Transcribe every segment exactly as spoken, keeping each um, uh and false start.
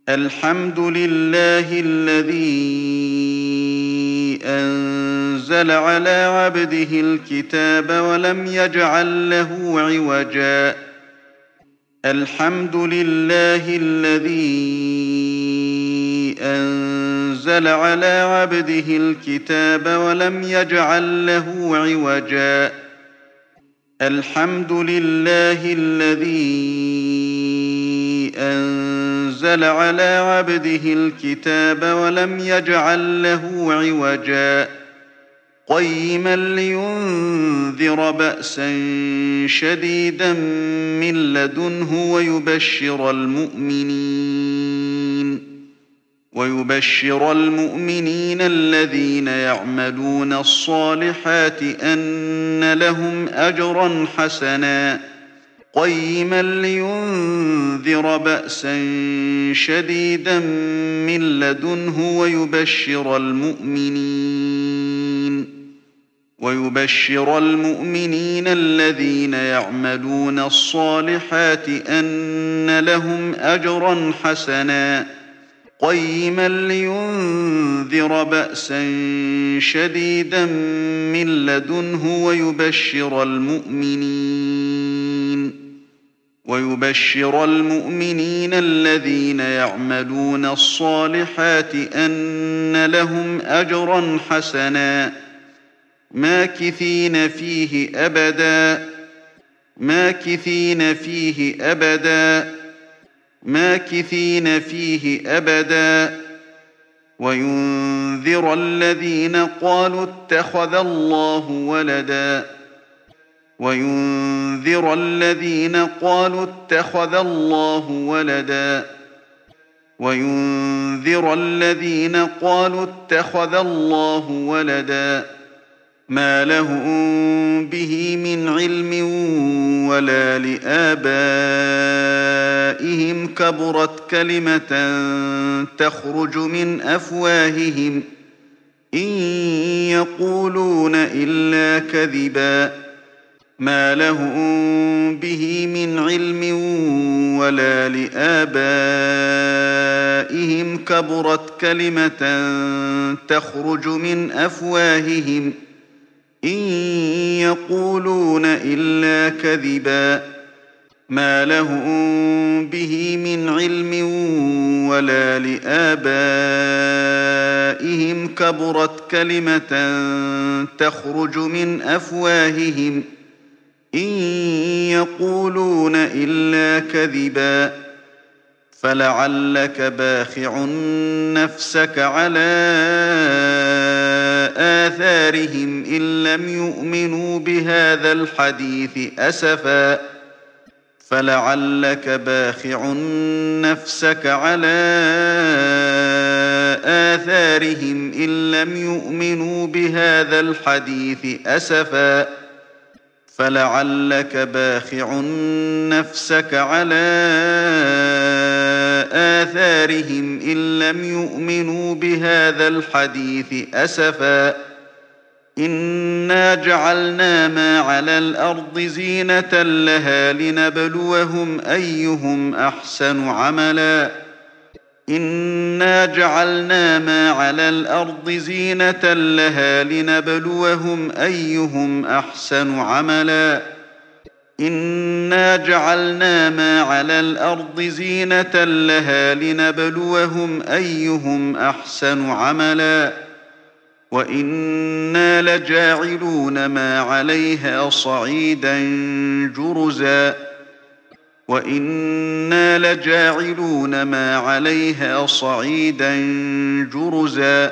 الحمد لله الذي أنزل على عبده الكتاب ولم يجعل له عوجا الحمد لله الذي أنزل على عبده الكتاب ولم يجعل له عوجا الحمد لله الذي أنزل على عبده الكتاب ولم يجعل له عوجا قيما لينذر بأسا شديدا من لدنه ويبشر المؤمنين ويبشر المؤمنين الذين يعملون الصالحات أن لهم أجرا حسنا قيما لينذر بأسا شديدا من لدنه ويبشر المؤمنين ويبشر المؤمنين الذين يعملون الصالحات أن لهم أجرا حسنا قيما لينذر بأسا شديدا من لدنه ويبشر المؤمنين ويبشر المؤمنين الذين يعملون الصالحات أن لهم أجرا حسنا ماكثين فيه أبدا ماكثين فيه أبدا ماكثين فيه أبدا وينذر الذين قالوا اتخذ الله ولدا وينذر الذين قالوا اتخذ الله ولدا وينذر الذين قالوا اتخذ الله ولدا ما لهم به من علم ولا لآبائهم كبرت كلمة تخرج من أفواههم إن يقولون إلا كذبا ما لهم به من علم ولا لآبائهم كبرت كلمة تخرج من أفواههم إن يقولون إلا كذبا ما لهم به من علم ولا لآبائهم كبرت كلمة تخرج من أفواههم إن يقولون إلا كذبا فلعلك باخع نفسك على آثارهم إن لم يؤمنوا بهذا الحديث أسفا فلعلك باخع نفسك على آثارهم إن لم يؤمنوا بهذا الحديث أسفا فلعلك باخع نفسك على آثارهم إن لم يؤمنوا بهذا الحديث أسفا إنا جعلنا ما على الأرض زينة لها لنبلوهم أيهم أحسن عملا إنا جعلنا ما على الأرض زينة لها لنبلوهم أيهم أحسن عملا إنا جعلنا ما على الأرض زينة لها لنبلوهم أيهم أحسن عملا وإنا لجاعلون ما عليها صعيدا جرزا وإنا لجاعلون ما عليها صعيدا جرزا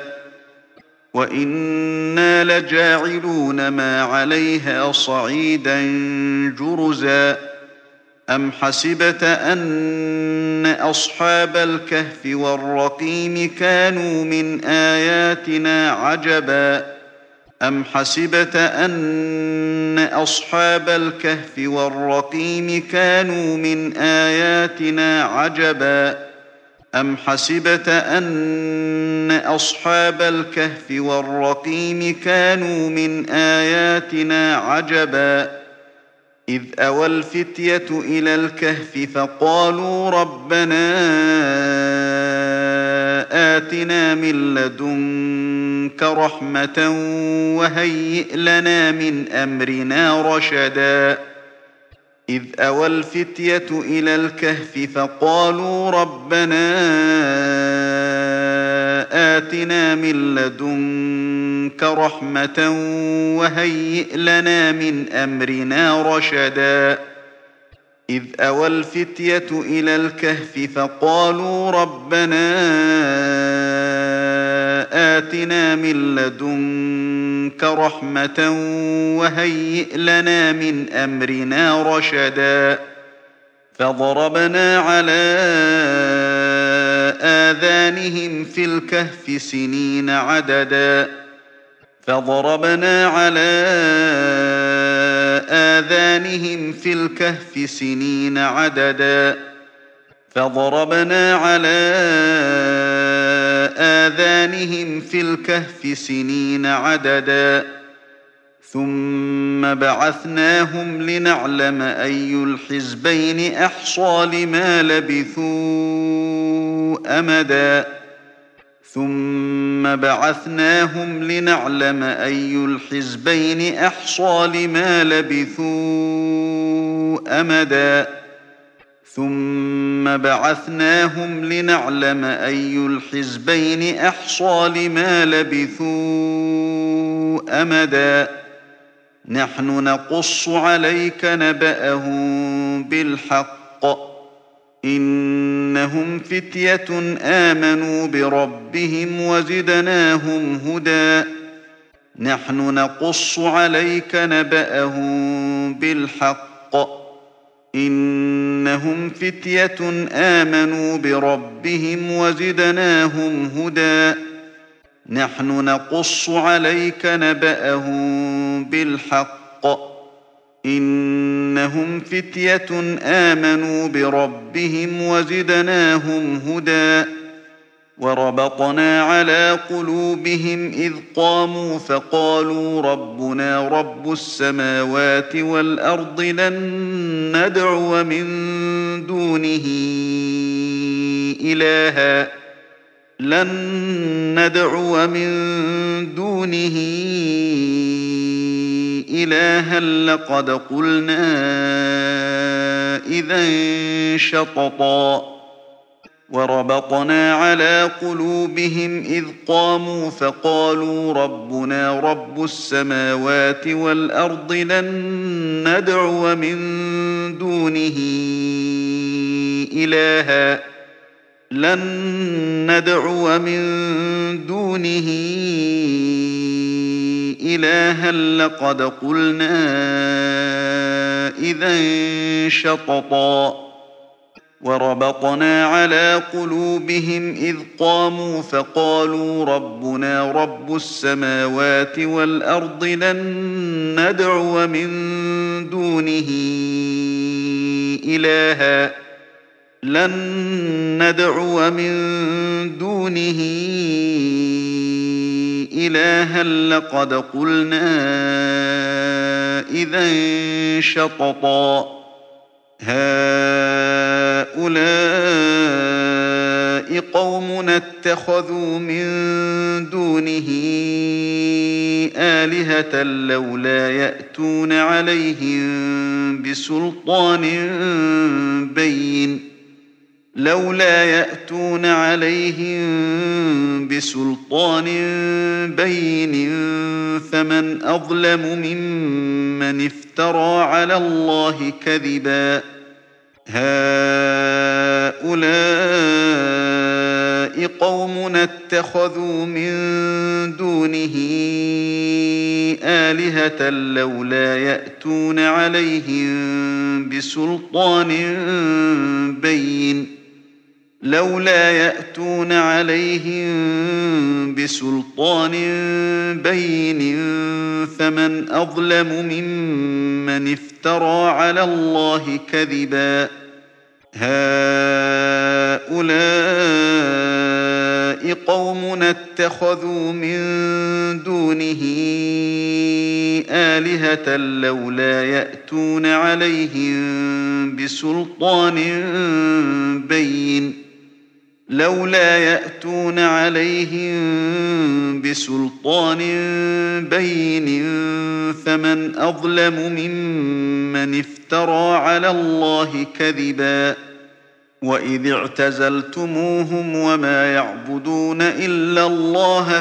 وإنا لجاعلون ما عليها صعيدا جرزا أم حسبت أن أصحاب الكهف والرقيم كانوا من آياتنا عجبا أم حسبت أن أصحاب الكهف والرقيم كانوا من آياتنا عجبا أم حسبت أن أصحاب الكهف والرقيم كانوا من آياتنا عجبا إذ أوى الفتية إلى الكهف فقالوا ربنا آتنا من لدنك رحمة وهيئ لنا من أمرنا رشدا إذ أوى الفتية إلى الكهف فقالوا ربنا آتنا من لدنك رحمة وهيئ لنا من أمرنا رشدا إذ أوى الفتية إلى الكهف فقالوا ربنا آتنا من لدنك رحمة وهيئ لنا من أمرنا رشدا فضربنا على آذانهم في الكهف سنين عددا فضربنا على آذانهم في الكهف سنين عددا فضربنا على آذانهم في الكهف سنين عددا ثم بعثناهم لنعلم أي الحزبين أحصى لما لبثوا أمدا ثم بعثناهم لنعلم أي الحزبين أحصى لما لبثوا أمدا ثم بعثناهم لنعلم أي الحزبين أحصى لما لبثوا أمدا نحن نقص عليك نبأهم بالحق إنهم فتية آمنوا بربهم وزدناهم هدى نحن نقص عليك نبأهم بالحق إنهم فتية آمنوا بربهم وزدناهم هدى نحن نقص عليك نبأهم بالحق إنهم فتية آمنوا بربهم وزدناهم هدى وربطنا على قلوبهم إذ قاموا فقالوا ربنا رب السماوات والأرض لن ندعو من دونه إلها لن ندعو من دونه إلها لقد قلنا إذا شططا وربطنا على قلوبهم إذ قاموا فقالوا ربنا رب السماوات والأرض لن ندعو من دونه إلها لن ندعو من دونه إلها لقد قلنا إذا شططا وربطنا على قلوبهم إذ قاموا فقالوا ربنا رب السماوات والأرض لن ندعو من دونه إلها لن ندعو من دونه إلها لقد قلنا إذا شططا هؤلاء قومنا اتخذوا من دونه آلهة لولا يأتون عليهم بسلطان بين لولا يأتون عليهم بسلطان بين فمن أظلم ممن افترى على الله كذبا هؤلاء قومنا اتخذوا من دونه آلهة لولا يأتون عليهم بسلطان بين لولا يأتون عليهم بسلطان بين فمن أظلم ممن افترى على الله كذبا هؤلاء قومنا اتخذوا من دونه آلهة لولا يأتون عليهم بسلطان بين لولا يأتون عليهم بسلطان بين فمن أظلم ممن افترى على الله كذبا وإذ اعتزلتموهم وما يعبدون إلا الله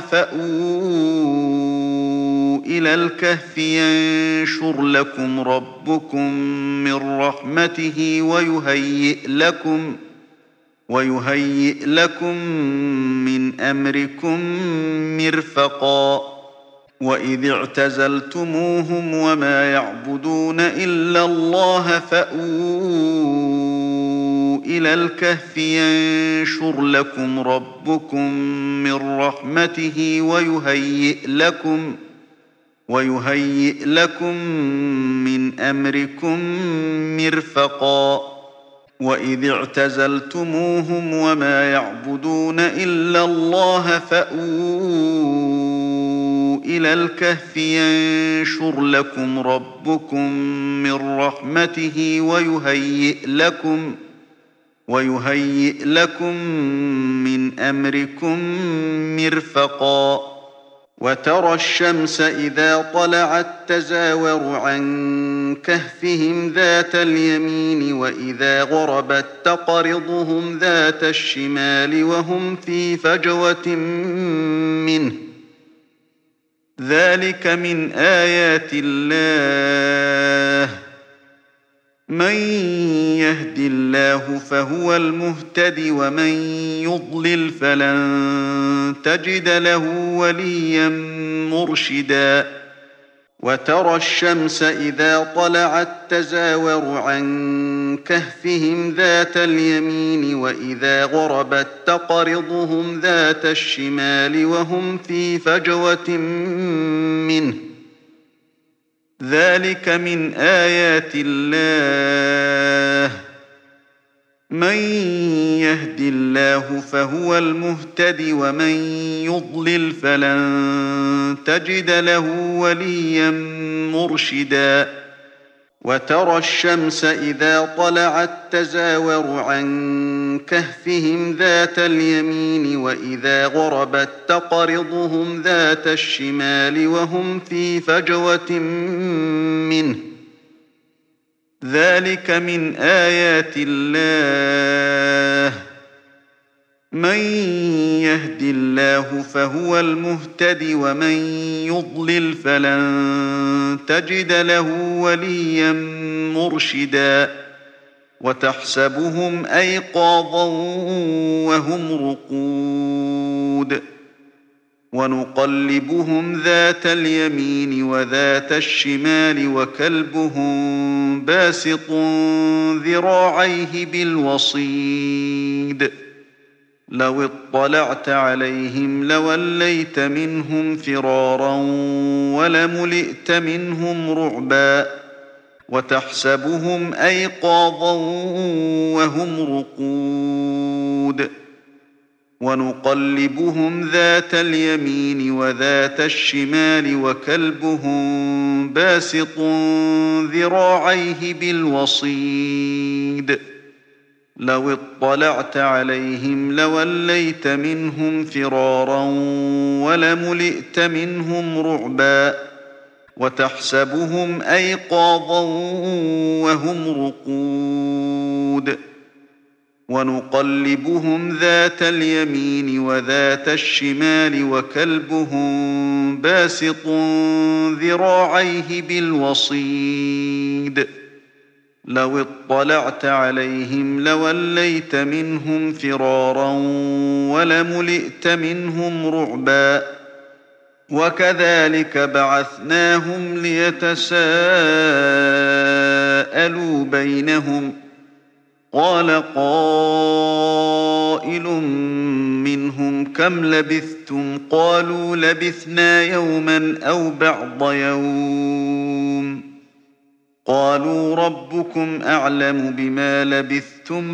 فأووا إلى الكهف ينشر لكم ربكم من رحمته ويهيئ لكم ويهيئ لكم من أمركم مرفقا وإذ اعتزلتموهم وما يعبدون إلا الله فأووا إلى الكهف ينشر لكم ربكم من رحمته ويهيئ لكم ويهيئ لكم من أمركم مرفقا وإذ اعتزلتموهم وما يعبدون إلا الله فأووا إلى الكهف ينشر لكم ربكم من رحمته ويهيئ لكم ويهيئ لكم من أمركم مرفقا وترى الشمس إذا طلعت تزاور عن كهفهم ذات اليمين وإذا غربت تقرضهم ذات الشمال وهم في فجوة منه ذلك من آيات الله من يهد الله فهو المهتد ومن يضلل فلن تجد له وليا مرشدا وترى الشمس إذا طلعت تزاور عن كهفهم ذات اليمين وإذا غربت تقرضهم ذات الشمال وهم في فجوة منه ذلك من آيات الله من يهد الله فهو المهتد ومن يضلل فلن تجد له وليا مرشدا وترى الشمس إذا طلعت تزاور عن كهفهم ذات اليمين وإذا غربت تقرضهم ذات الشمال وهم في فجوة منه ذلك من آيات الله من يهد الله فهو المهتد ومن يضلل فلن تجد له وليا مرشدا وتحسبهم أيقاظا وهم رقود ونقلبهم ذات اليمين وذات الشمال وكلبهم باسط ذراعيه بالوصيد لو اطلعت عليهم لوليت منهم فرارا ولملئت منهم رعبا وتحسبهم أيقاظا وهم رقود ونقلبهم ذات اليمين وذات الشمال وكلبهم باسط ذراعيه بالوصيد لو اطلعت عليهم لوليت منهم فرارا ولملئت منهم رعبا وتحسبهم أيقاظا وهم رقود ونقلبهم ذات اليمين وذات الشمال وكلبهم باسط ذراعيه بالوصيد لو اطلعت عليهم لوليت منهم فرارا ولملئت منهم رعبا وكذلك بعثناهم ليتساءلوا بينهم قال قائل منهم كم لبثتم قالوا لبثنا يوما أو بعض يوم قالوا ربكم أعلم بما لبثتم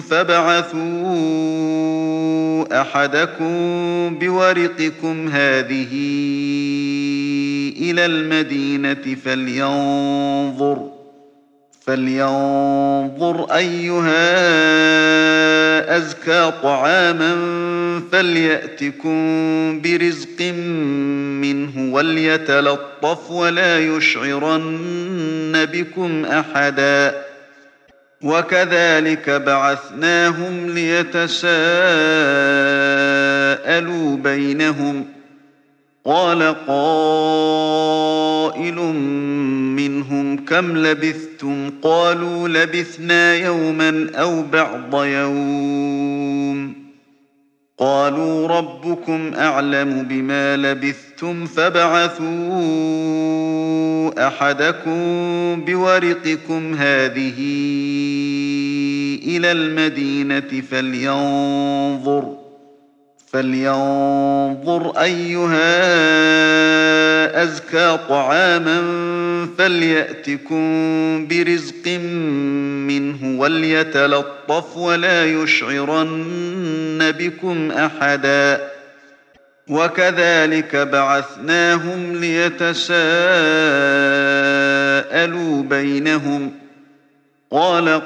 فابعثوا أحدكم بورقكم هذه إلى المدينة فلينظر فلينظر أيها أزكى طعاما فليأتكم برزق منه وليتلطف ولا يشعرن بكم أحدا وكذلك بعثناهم ليتساءلوا بينهم قال قائل منهم كم لبثتم قالوا لبثنا يوما أو بعض يوم قالوا ربكم أعلم بما لبثتم فابعثوا أحدكم بورقكم هذه إلى المدينة فلينظر فلينظر أيها أزكى طعاما فليأتكم برزق منه وليتلطف ولا يشعرن بكم أحدا وكذلك بعثناهم ليتساءلوا بينهم قال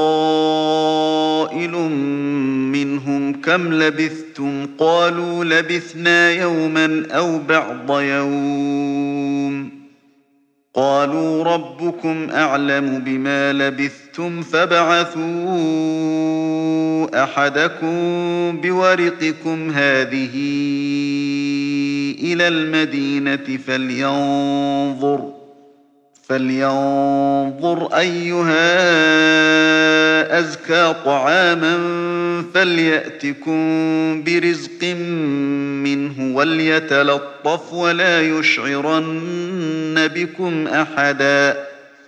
قائل منهم كم لبثتم قالوا لبثنا يوما أو بعض يوم قالوا ربكم أعلم بما لبثتم فابعثوا أحدكم بورقكم هذه إلى المدينة فلينظر فلينظر أيها أزكى طعاما فليأتكم برزق منه وليتلطف ولا يشعرن بكم أحدا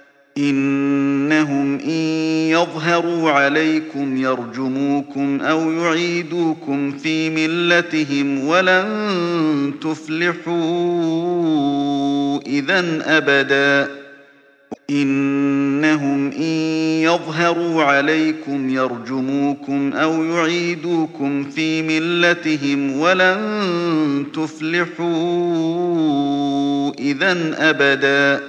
إنهم إن يظهروا عليكم يرجموكم أو يعيدوكم في ملتهم ولن تفلحوا إذن أبدا إنهم إن يظهروا عليكم يرجموكم أو يعيدوكم في ملتهم ولن تفلحوا إذن أبدا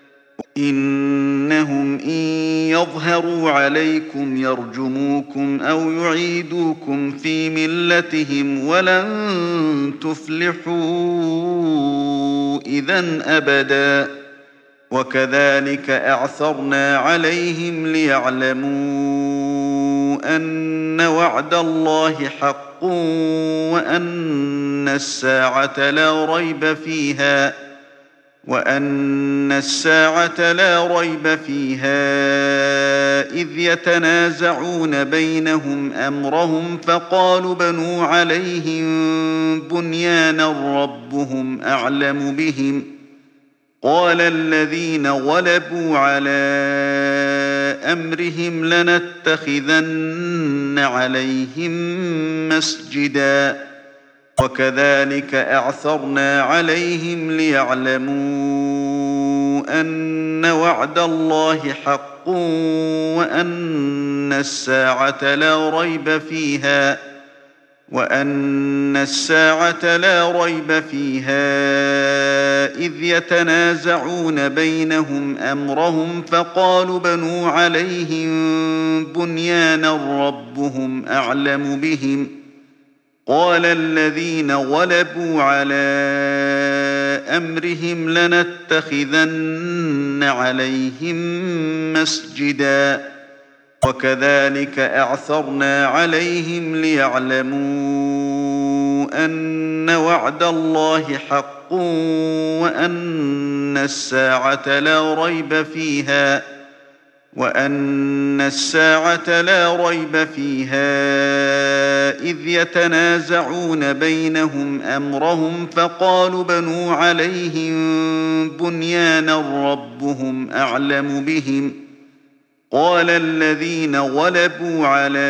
إنهم إن يظهروا عليكم يرجموكم أو يعيدوكم في ملتهم ولن تفلحوا إذن أبدا وكذلك أعثرنا عليهم ليعلموا أن وعد الله حق وأن الساعة لا ريب فيها وأن الساعة لا ريب فيها إذ يتنازعون بينهم أمرهم فقالوا بنوا عليهم بنيانا ربهم أعلم بهم قال الذين غلبوا على أمرهم لنتخذن عليهم مسجدا وكذلك أعثرنا عليهم ليعلموا أن وعد الله حق وأن الساعة لا ريب فيها وأن الساعة لا ريب فيها إذ يتنازعون بينهم أمرهم فقالوا بنوا عليهم بنيانا ربهم أعلم بهم قال الذين غلبوا على أمرهم لنتخذن عليهم مسجدا وكذلك أعثرنا عليهم ليعلموا أن وعد الله حق وأن الساعة لا ريب فيها وأن الساعة لا ريب فيها إذ يتنازعون بينهم أمرهم فقالوا بنوا عليهم بنيانا ربهم أعلم بهم قال الذين غلبوا على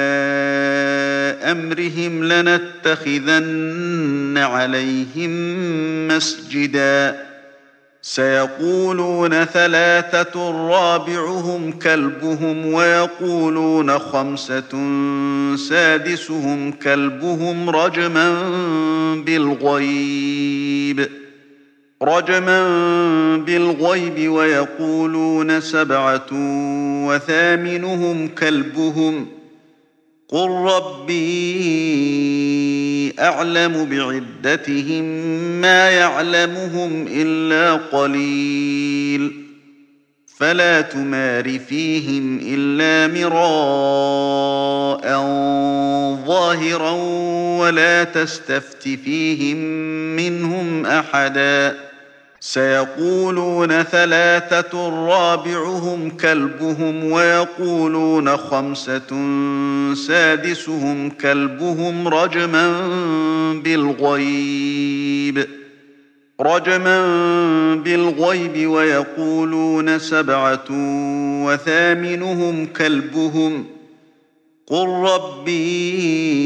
أمرهم لنتخذن عليهم مسجدا سيقولون ثلاثة رابعهم كلبهم ويقولون خمسة سادسهم كلبهم رجما بالغيب رجما بالغيب ويقولون سبعة وثامنهم كلبهم قل ربي أعلم بعدتهم ما يعلمهم إلا قليل فلا تمار فيهم إلا مراء ظاهرا ولا تستفت فيهم منهم أحدا سيقولون ثلاثة رابعهم كلبهم ويقولون خمسة سادسهم كلبهم رجما بالغيب رجما بالغيب ويقولون سبعة وثامنهم كلبهم قل ربي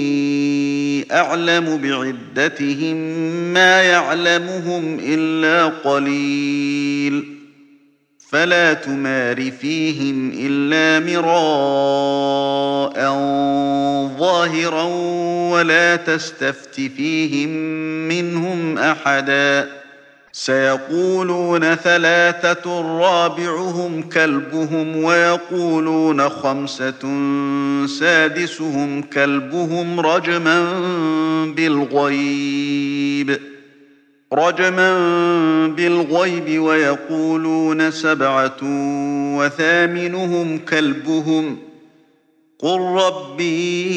أعلم بعدتهم ما يعلمهم إلا قليل فلا تمار فيهم إلا مراء ظاهرا ولا تستفت فيهم منهم أحدا سيقولون ثلاثة رابعهم كلبهم ويقولون خمسة سادسهم كلبهم رجما بالغيب رجما بالغيب ويقولون سبعة وثامنهم كلبهم قل ربي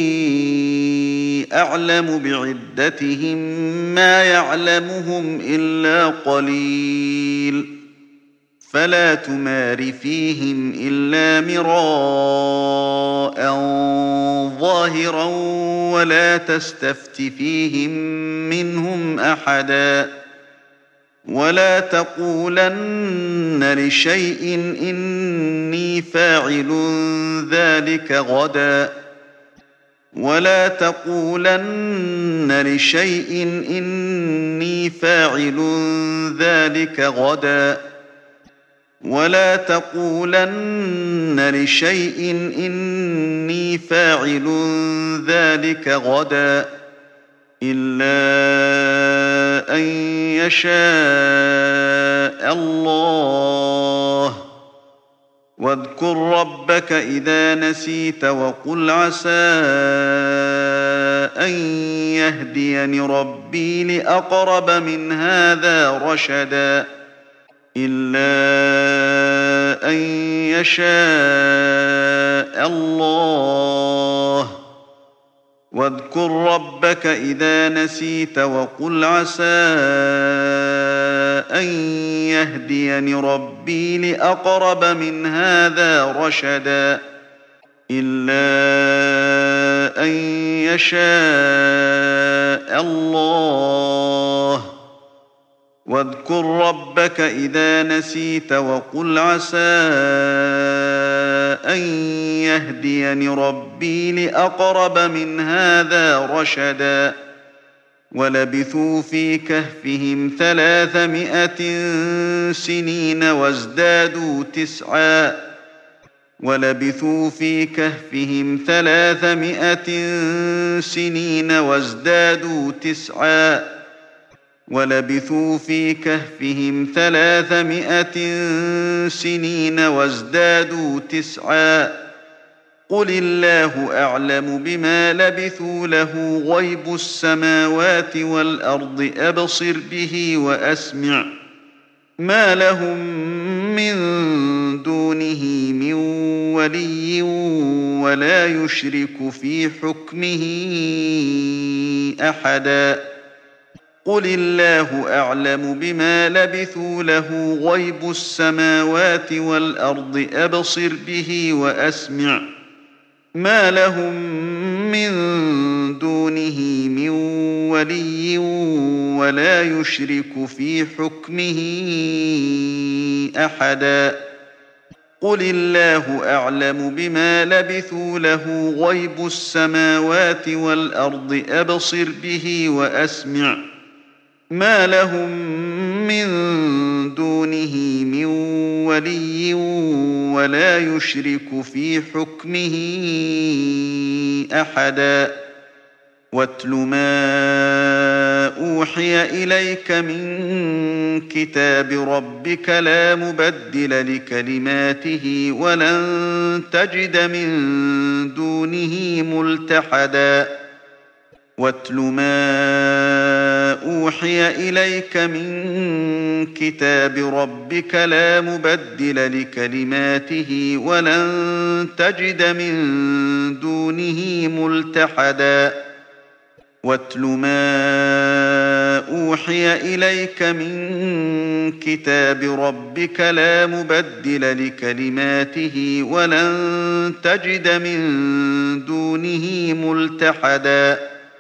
أعلم بعدتهم ما يعلمهم إلا قليل فلا تمار فيهم إلا مراء ظاهرا ولا تستفت فيهم منهم أحدا ولا تقولن لشيء إني فاعل ذلك غدا ولا تقولن لشيء إني فاعل ذلك غدا ولا تقولن لشيء إني فاعل ذلك غدا إلا أن يشاء الله واذكر ربك إذا نسيت وقل عسى أن يهديني ربي لأقرب من هذا رشدا إلا أن يشاء الله واذكر ربك إذا نسيت وقل عسى أن يهديني ربي لأقرب من هذا رشدا إلا أن يشاء الله واذكر ربك إذا نسيت وقل عسى أن يهديني ربي لأقرب من هذا رشدا ولبثوا في كهفهم ثلاثمائة سنين وازدادوا تسعا ولبثوا في كهفهم ثلاثمائة سنين وازدادوا تسعا ولبثوا في كهفهم ثلاثمائة سنين وازدادوا تسعا قل الله أعلم بما لبثوا له غيب السماوات والأرض أبصر به وأسمع ما لهم من دونه من ولي ولا يشرك في حكمه أحدا قل الله أعلم بما لبثوا له غيب السماوات والأرض أبصر به وأسمع ما لهم من دونه من ولي ولا يشرك في حكمه أحدا قل الله أعلم بما لبثوا له غيب السماوات والأرض أبصر به وأسمع ما لهم من دونه من ولي ولا يشرك في حكمه أحدا واتل ما أوحي إليك من كتاب ربك لا مبدل لكلماته ولن تجد من دونه ملتحدا واتل ما أوحي إليك من كتاب ربك لا مبدل لكلماته ولن تجد من دونه ملتحدا واتل ما أوحي إليك من كتاب ربك لا مبدل لكلماته ولن تجد من دونه ملتحدا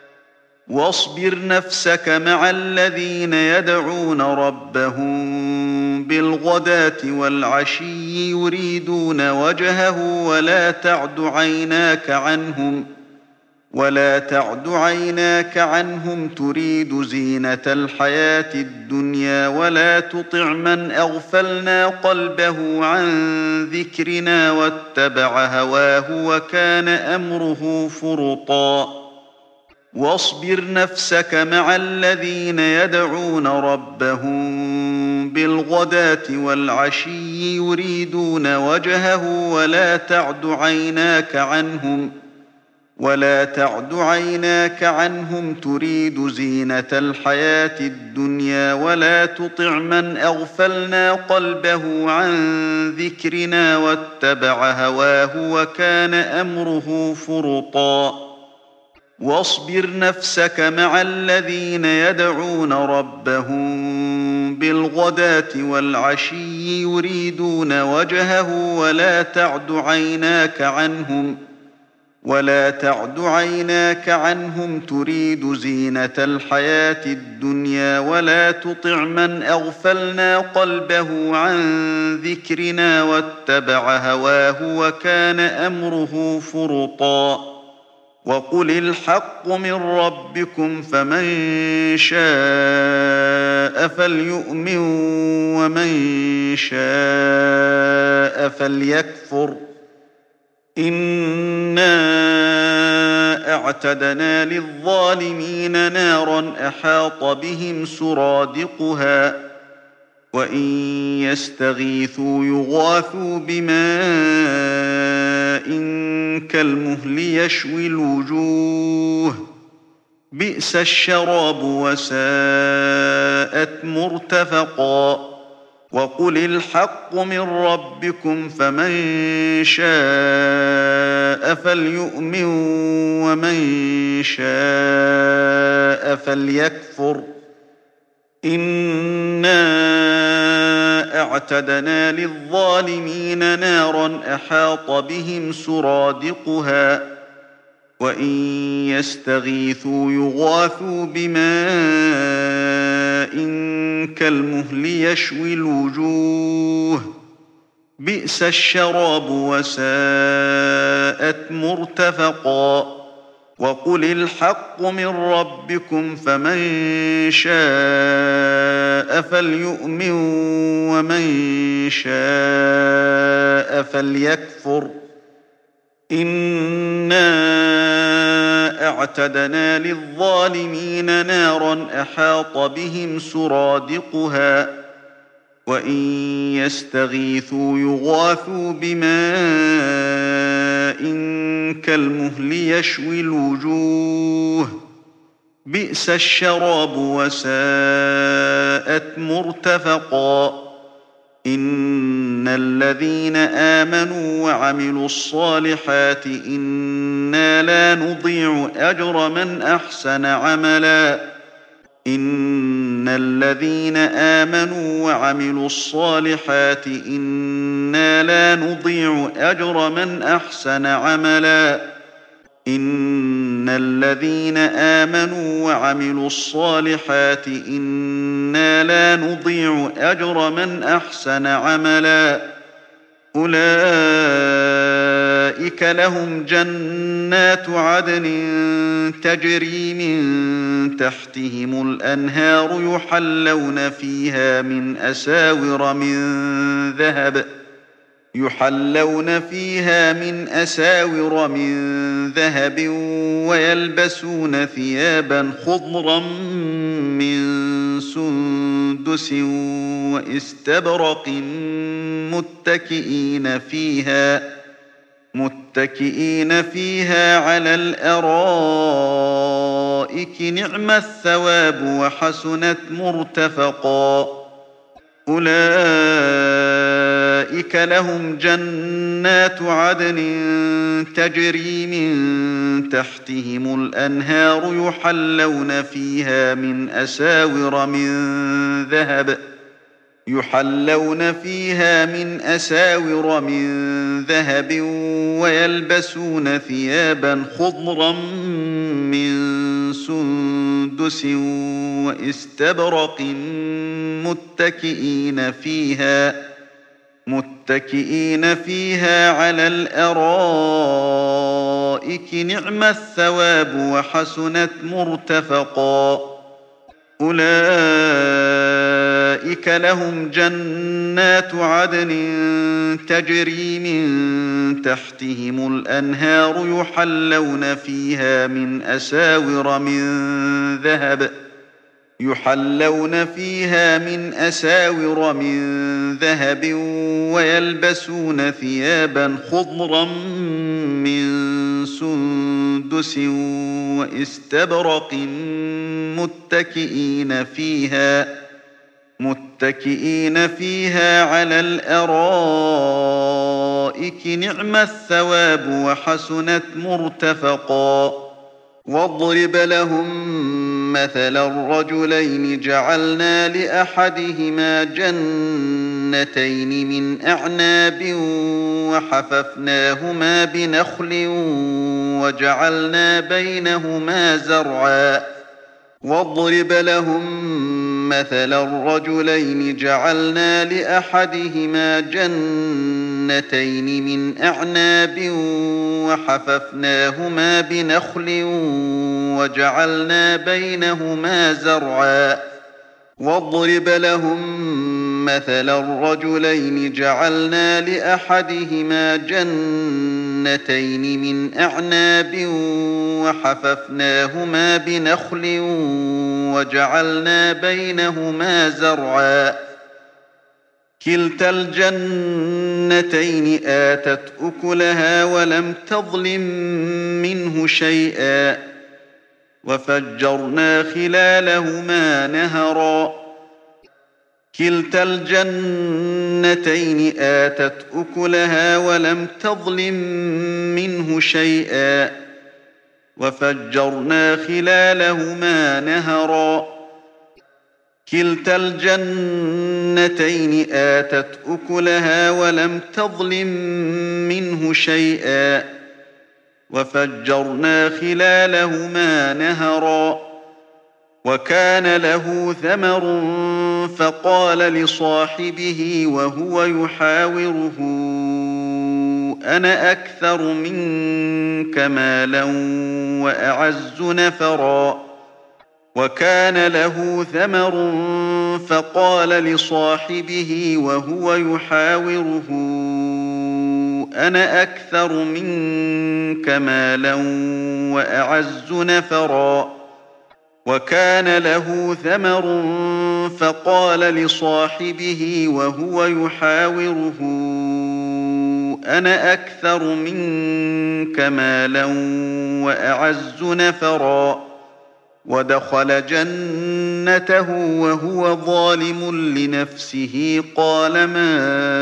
واصبر نفسك مع الذين يدعون ربهم بالغداة والعشي يريدون وجهه ولا تعد عيناك عنهم ولا تعد عيناك عنهم تريد زينة الحياة الدنيا ولا تطع من أغفلنا قلبه عن ذكرنا واتبع هواه وكان أمره فرطا واصبر نفسك مع الذين يدعون ربهم بالغداة والعشي يريدون وجهه ولا تعد عيناك عنهم ولا تعد عيناك عنهم تريد زينة الحياة الدنيا ولا تطع من أغفلنا قلبه عن ذكرنا واتبع هواه وكان أمره فرطا واصبر نفسك مع الذين يدعون ربهم بالغداة والعشي يريدون وجهه ولا تعد عيناك عنهم ولا تعد عيناك عنهم تريد زينة الحياة الدنيا ولا تطع من أغفلنا قلبه عن ذكرنا واتبع هواه وكان أمره فرطا وقل الحق من ربكم فمن شاء فليؤمن ومن شاء فليكفر إنا اعتدنا للظالمين نارا أحاط بهم سرادقها وإن يستغيثوا يغاثوا بماء كالمهل يشوي الوجوه بئس الشراب وساءت مرتفقا وقل الحق من ربكم فمن شاء فليؤمن ومن شاء فليكفر إنا اعتدنا للظالمين نارا أحاط بهم سرادقها وإن يستغيثوا يغاثوا بماء كالمهل يشوي الوجوه بئس الشراب وساءت مرتفقا وقل الحق من ربكم فمن شاء فليؤمن ومن شاء فليكفر إنا اعتدنا للظالمين نارا أحاط بهم سرادقها وإن يستغيثوا يغاثوا بماء كالمهل يشوي الوجوه بئس الشراب وساءت مرتفقا إن الذين آمنوا وعملوا الصالحات إنا لا نضيع أجر من أحسن عملا إن الذين آمنوا وعملوا الصالحات إنا لا نضيع أجر من أحسن عملا إن الذين آمنوا وعملوا الصالحات إنا لا نضيع أجر من أحسن عملا أولئك لهم جنات عدن تجري من تحتهم الأنهار يحلون فيها من أساور من ذهب يحلون فيها من أساور من ذهب ويلبسون ثيابا خضرا من سندس سندس واستبرق متكئين فيها متكئين فيها على الأرائك نعم الثواب وحسنت مرتفقا أولئك لهم جنات عدن تجري من تحتهم الأنهار يحلون فيها من أساور من ذهب يحلون فيها من أساور من ذهب ويلبسون ثيابا خضرا من سندس واستبرق متكئين فيها متكئين فيها على الأرائك نعم الثواب وحسنت مرتفقا أولئك لهم جنات عدن تجري من تحتهم الأنهار يحلون فيها من أساور من ذهب يحلون فيها من أساور من ذهب ويلبسون ثيابا خضرا من سندس واستبرق متكئين فيها متكئين فيها على الأرائك نعم الثواب وحسنت مرتفقا واضرب لهم مثل الرجلين جعلنا لأحدهما جنتين من أعناب وحففناهما بنخل وجعلنا بينهما زرعا واضرب لهم مثل الرجلين جعلنا لأحدهما جنتين من أعناب وحففناهما بنخل وجعلنا بينهما زرعا واضرب لهم مثل الرجلين جعلنا لأحدهما جنتين من أعناب وحففناهما بنخل وجعلنا بينهما زرعا كلتا الجنتين آتت أكلها ولم تظلم منه شيئا وفجرنا خلالهما نهرا كلتا الجنتين آتت أكلها ولم تظلم منه شيئا وفجرنا خلالهما نهرا كلتا الجنتين آتت أكلها ولم تظلم منه شيئا وفجرنا خلالهما نهرا وكان له ثمر فقال لصاحبه وهو يحاوره أنا أكثر منك مالا وأعز نفرا وكان له ثمر فقال لصاحبه وهو يحاوره أنا أكثر منك مالا وأعز نفرا وكان له ثمر فقال لصاحبه وهو يحاوره أنا أكثر منك مالا وأعز نفرا ودخل جنته وهو ظالم لنفسه قال ما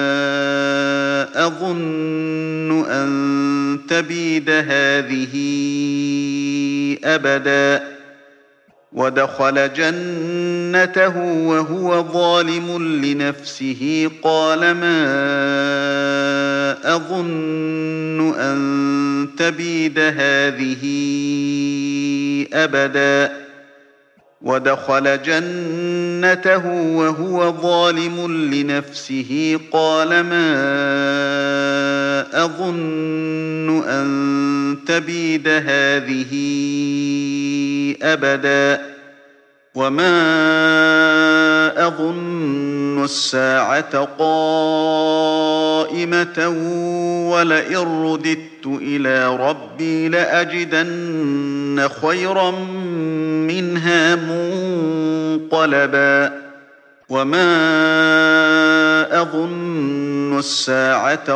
أظن أن تبيد هذه أبدا ودخل جنته وهو ظالم لنفسه قال ما أظن أن تبيد هذه أبدا ودخل جنته وهو ظالم لنفسه قال ما أظن أن تبيد هذه أبدا وما أظن الساعة قائمة ولئن رددت إلى ربي لأجدن خيرا منها منقلبا وما أظن الساعة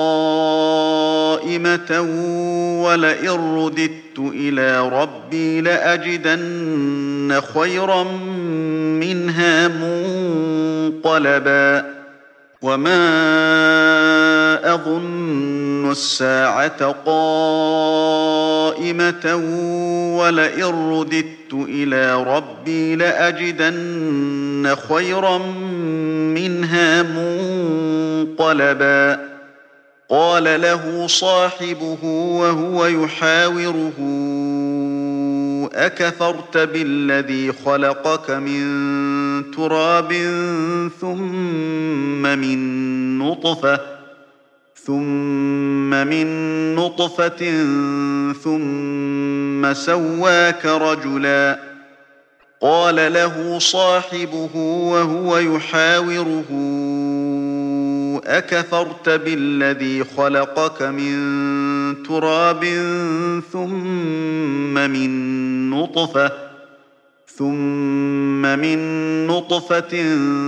قائمة ولئن رددت إلى ربي لأجدن خيرا منها منقلبا وما أظن الساعة قائمة ولئن رددت إلى ربي لأجدن خيرا منها منقلبا قال له صاحبه وهو يحاوره أكفرت بالذي خلقك من تراب ثم من نطفة ثم من نطفة ثم سواك رجلا قال له صاحبه وهو يحاوره أكفرت بالذي خلقك من تراب ثم من نطفة ثم من نطفة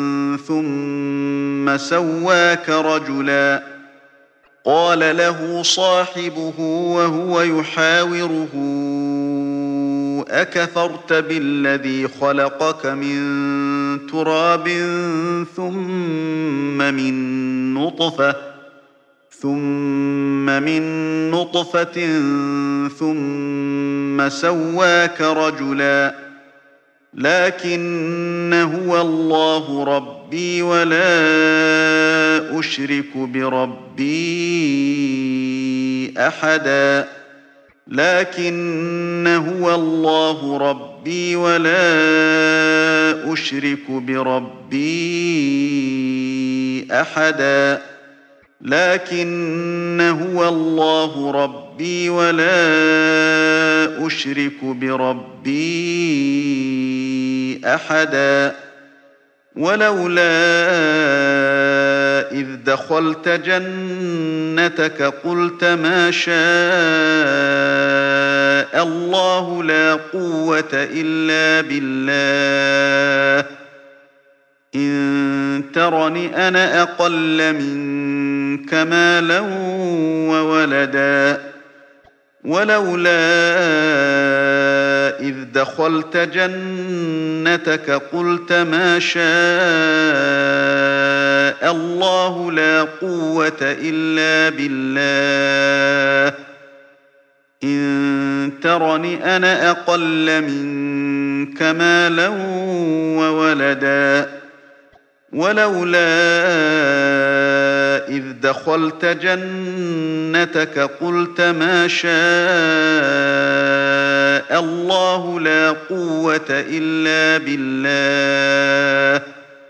ثم سواك رجلا قال له صاحبه وهو يحاوره أكفرت بالذي خلقك من تراب ثم من نطفة ثم من نطفة ثم سواك رجلا لكن هو الله ربي ولا أشرك بربي أحدا لكن هو الله ربي ولا أشرك بربي أحدا لكن هو الله ربي ولا أشرك بربي أحدا ولولا إذ دخلت جنتك قلت ما شاء الله لا قوة إلا بالله إن ترني أنا أقل منك مالا وولدا ولولا إذ دخلت جنتك قلت ما شاء الله لا قوة إلا بالله إن ترني أنا أقل منك مالا وولدا ولولا إذ دخلت جنتك قلت ما شاء الله لا قوة إلا بالله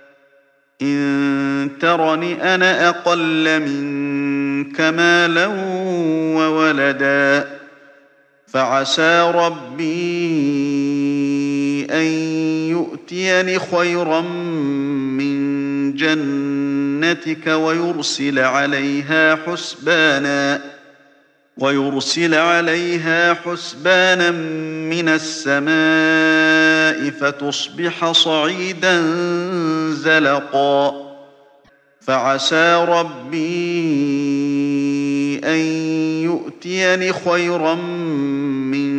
إن ترني أنا أقل منك مالا وولدا فعسى ربي أن يؤتيني خيرا من جنتك ويرسل عليها حسبانا ويرسل عليها حسبانا من السماء فتصبح صعيدا زلقا فعسى ربي أن يؤتيني خيرا من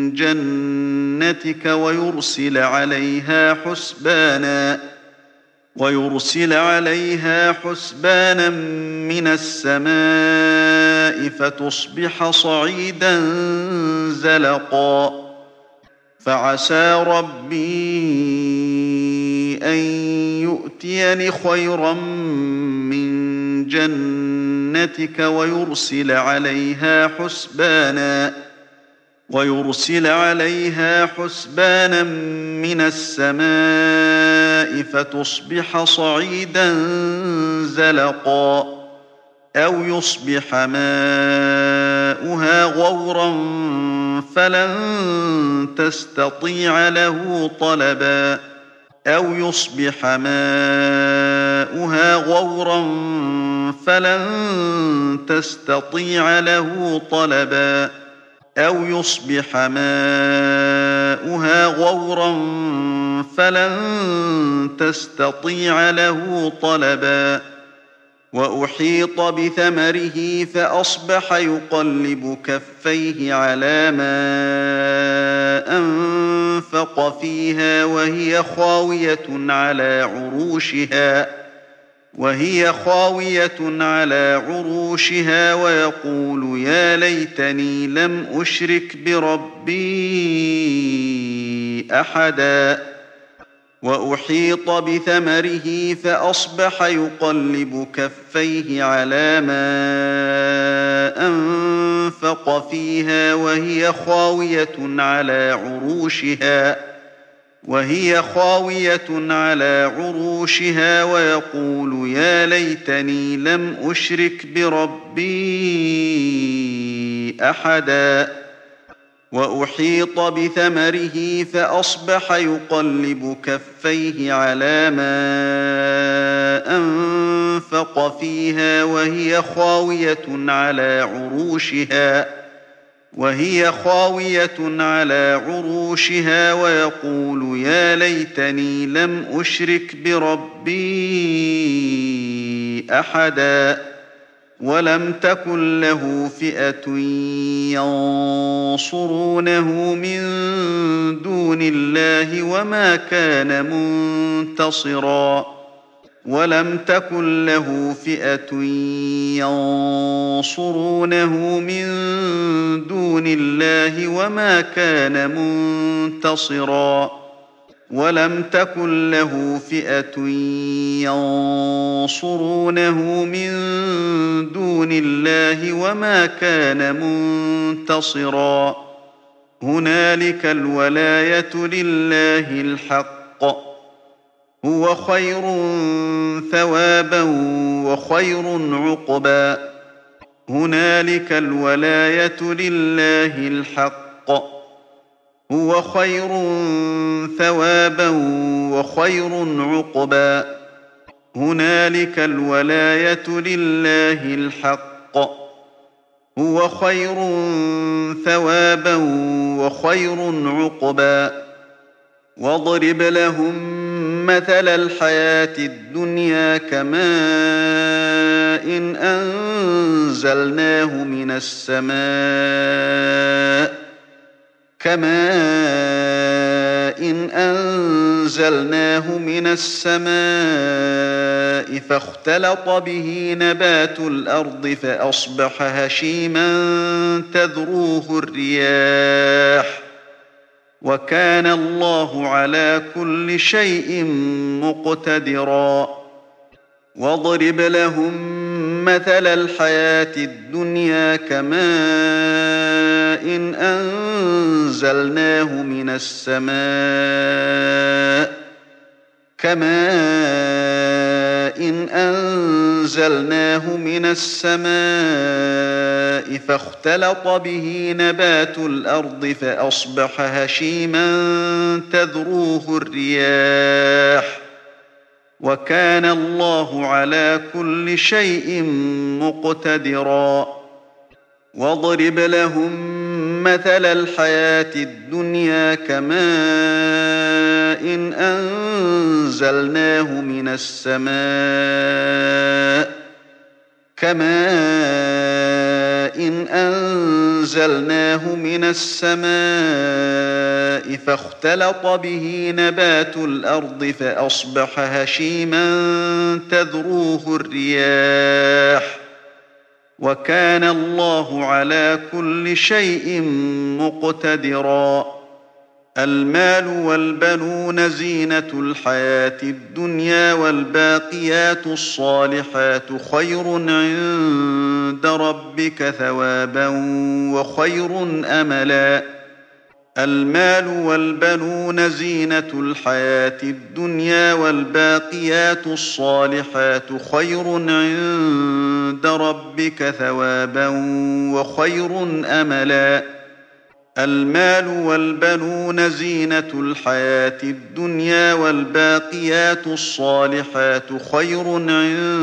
جنتك ويرسل عليها حسبانا ويرسل عليها حسبانا من السماء فتصبح صعيدا زلقا فعسى ربي أن يؤتيني خيرا من جنتك ويرسل عليها حسبانا ويرسل عليها حسبانا من السماء فتصبح صعيدا زلقا أو يصبح ماؤها غورا فلن تستطيع له طلبا أو يصبح ماؤها غورا فلن تستطيع له طلبا أو يصبح ماؤها غورا فلن تستطيع له طلبا وأحيط بثمره فأصبح يقلب كفيه على ما أنفق فيها وهي خاوية على عروشها وهي خاوية على عروشها ويقول يا ليتني لم أشرك بربي أحدا وأحيط بثمره فأصبح يقلب كفيه على ما أنفق فيها وهي خاوية على عروشها وهي خاوية على عروشها ويقول يا ليتني لم أشرك بربي أحدا وأحيط بثمره فأصبح يقلب كفيه على ما أنفق فيها وهي خاوية على عروشها وهي خاوية على عروشها ويقول يا ليتني لم أشرك بربي أحدا ولم تكن له فئة ينصرونه من دون الله وما كان منتصرا ولم تكن له فئة ينصرونه من دون الله وما كان منتصرا ولم تكن له فئة ينصرونه من دون الله وما كان منتصرا هنالك الولاية لله الحق هو خير ثوابا وخير عقبا هنالك الولاية لله الحق هو خير ثوابا وخير عقبا هنالك الولاية لله الحق هو خير ثوابا وخير عقبا واضرب لهم مثل الحياة الدنيا كماء إن أنزلناه من السماء كماء إن أنزلناه من السماء فاختلط به نبات الأرض فأصبح هشيما تذروه الرياح وكان الله على كل شيء مقتدرا واضرب لهم مثل الحياة الدنيا كماء إن أنزلناه من السماء كماء إن أنزلناه من السماء فاختلط به نبات الأرض فأصبح هشيما تذروه الرياح وكان الله على كل شيء مقتدرا واضرب لهم مثل الحياة الدنيا كماء إن أنزلناه من السماء كماء إن أنزلناه من السماء فاختلط به نبات الأرض فأصبح هشيما تذروه الرياح وكان الله على كل شيء مقتدرا المال والبنون زينة الحياة الدنيا والباقيات الصالحات خير عند ربك ثوابا وخير أملا المال والبنون زينة الحياة الدنيا والباقيات الصالحات خير عند ربك ثوابا وخير أملا المال والبنون زينة الحياة الدنيا والباقيات الصالحات خير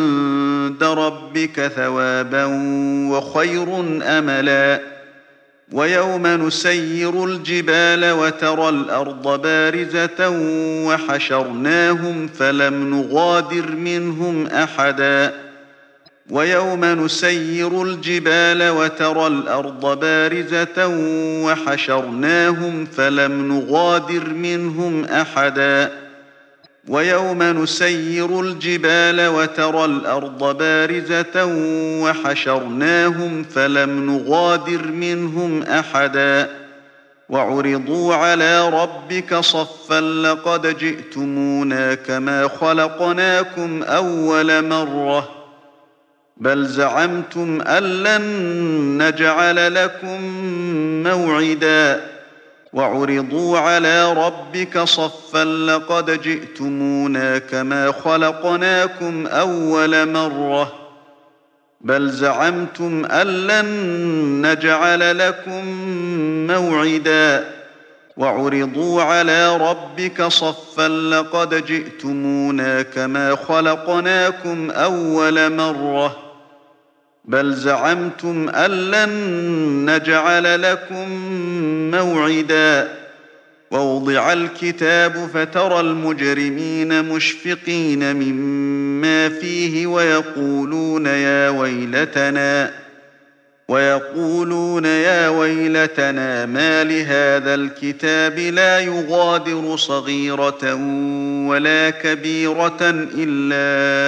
عند ربك ثوابا وخير أملا ويوم نسير الجبال وترى الأرض بارزة وحشرناهم فلم نغادر منهم أحدا ويوم نسير الجبال وترى الأرض بارزة وحشرناهم فلم نغادر منهم أحدا ويوم نسير الجبال وترى الأرض بارزة وحشرناهم فلم نغادر منهم أحدا وعرضوا على ربك صفا لقد جئتمونا كما خلقناكم أول مرة بل زعمتم أن لن نجعل لكم موعدا وعرضوا على ربك صفا لقد جئتمونا كما خلقناكم أول مرة بل زعمتم أن لن نجعل لكم موعدا وعرضوا على ربك صفا لقد جئتمونا كما خلقناكم أول مرة بل زعمتم أن لن نجعل لكم موعدا ووضع الكتاب فترى المجرمين مشفقين مما فيه ويقولون يا ويلتنا ويقولون يا ويلتنا ما لهذا الكتاب لا يغادر صغيرة ولا كبيرة إلا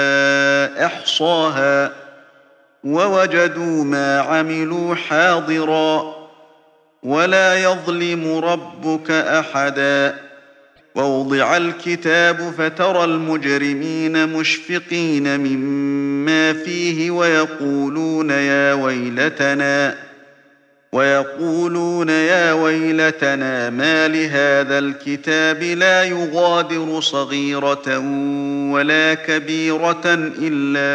أحصاها ووجدوا ما عملوا حاضرا ولا يظلم ربك أحدا ووضع الكتاب فترى المجرمين مشفقين مما فيه ويقولون يا ويلتنا ويقولون يا ويلتنا ما لهذا الكتاب لا يغادر صغيرة ولا كبيرة إلا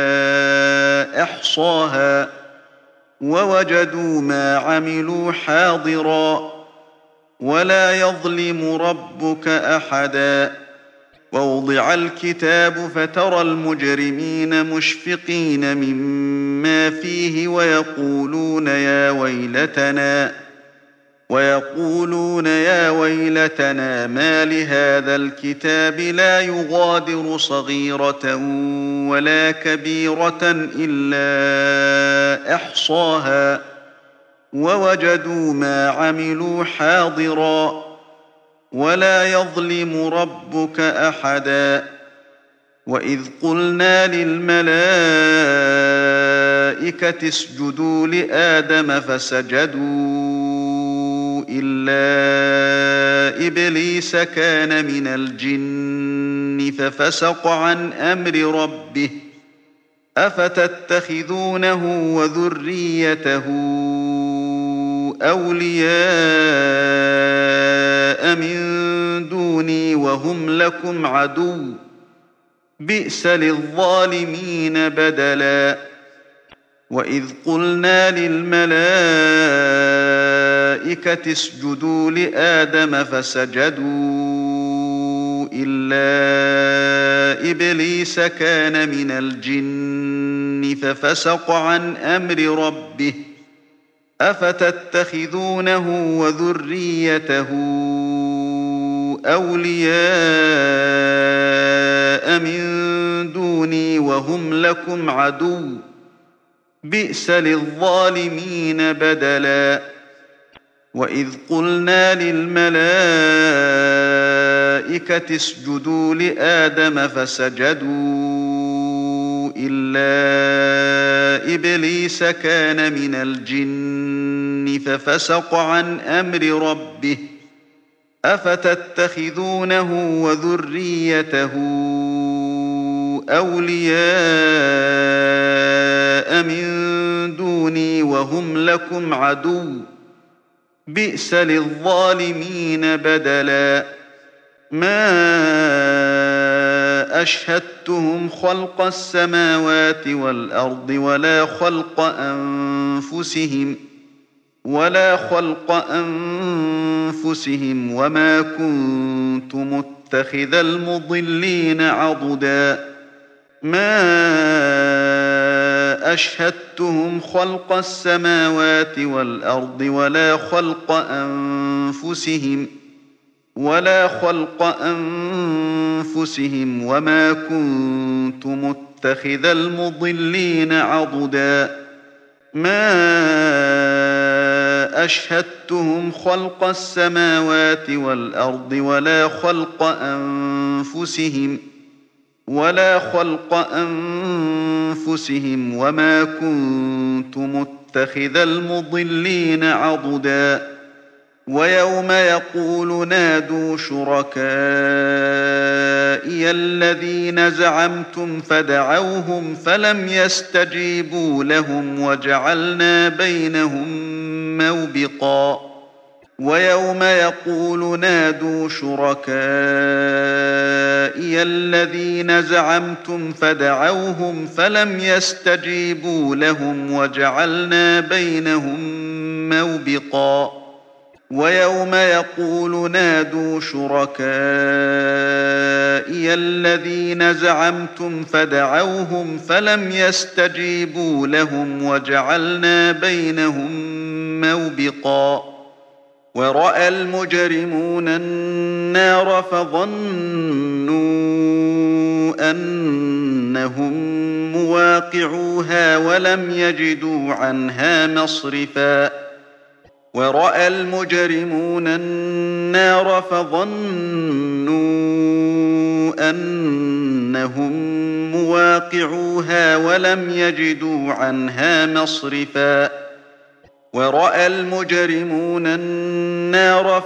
أحصاها ووجدوا ما عملوا حاضرا ولا يظلم ربك أحدا ووضع الكتاب فترى المجرمين مشفقين مما فيه ويقولون يا ويلتنا ويقولون يا ويلتنا ما لهذا الكتاب لا يغادر صغيرة ولا كبيرة إلا أحصاها ووجدوا ما عملوا حاضرا ولا يظلم ربك أحدا وإذ قلنا للملائكة اسجدوا لآدم فسجدوا إلا إبليس كان من الجن ففسق عن أمر ربه أفتتخذونه وذريته أولياء من دوني وهم لكم عدو بئس للظالمين بدلا وإذ قلنا للملائكة اسجدوا لآدم فسجدوا إلا إبليس كان من الجن ففسق عن أمر ربه أفتتخذونه وذريته أولياء من دوني وهم لكم عدو بئس للظالمين بدلا وإذ قلنا للملائكة اسجدوا لآدم فسجدوا إلا إبليس كان من الجن ففسق عن أمر ربه أفتتخذونه وذريته أولياء من دوني وهم لكم عدو بئس للظالمين بدلا ما أشهدتهم خلق السماوات والأرض ولا خلق أنفسهم ولا خلق أنفسهم وما كنت متخذ المضلين عضدا ما أشهدتهم خلق السماوات والأرض ولا خلق أنفسهم ولا خلق أنفسهم وما كنت متخذ المضلين عضدا ما أشهدتهم خلق السماوات والأرض ولا خلق أنفسهم ولا خلق أنفسهم وما كنت متخذ المضلين عضدا ويوم يقول نادوا شركائي الذين زعمتم فدعوهم فلم يستجيبوا لهم وجعلنا بينهم موبقا ويوم يقول نادوا شركائي الذين زعمتم فدعوهم فلم يستجيبوا لهم وجعلنا بينهم موبقا ويوم يقول نادوا شركائي الذين زعمتم فدعوهم فلم يستجيبوا لهم وجعلنا بينهم موبقا ورأى المجرمون النار فظنوا أنهم مواقعوها ولم يجدوا عنها مصرفا ورأى المجرمون النار فظنوا أنهم مواقعوها ولم يجدوا عنها مصرفا ورأى المجرمون النار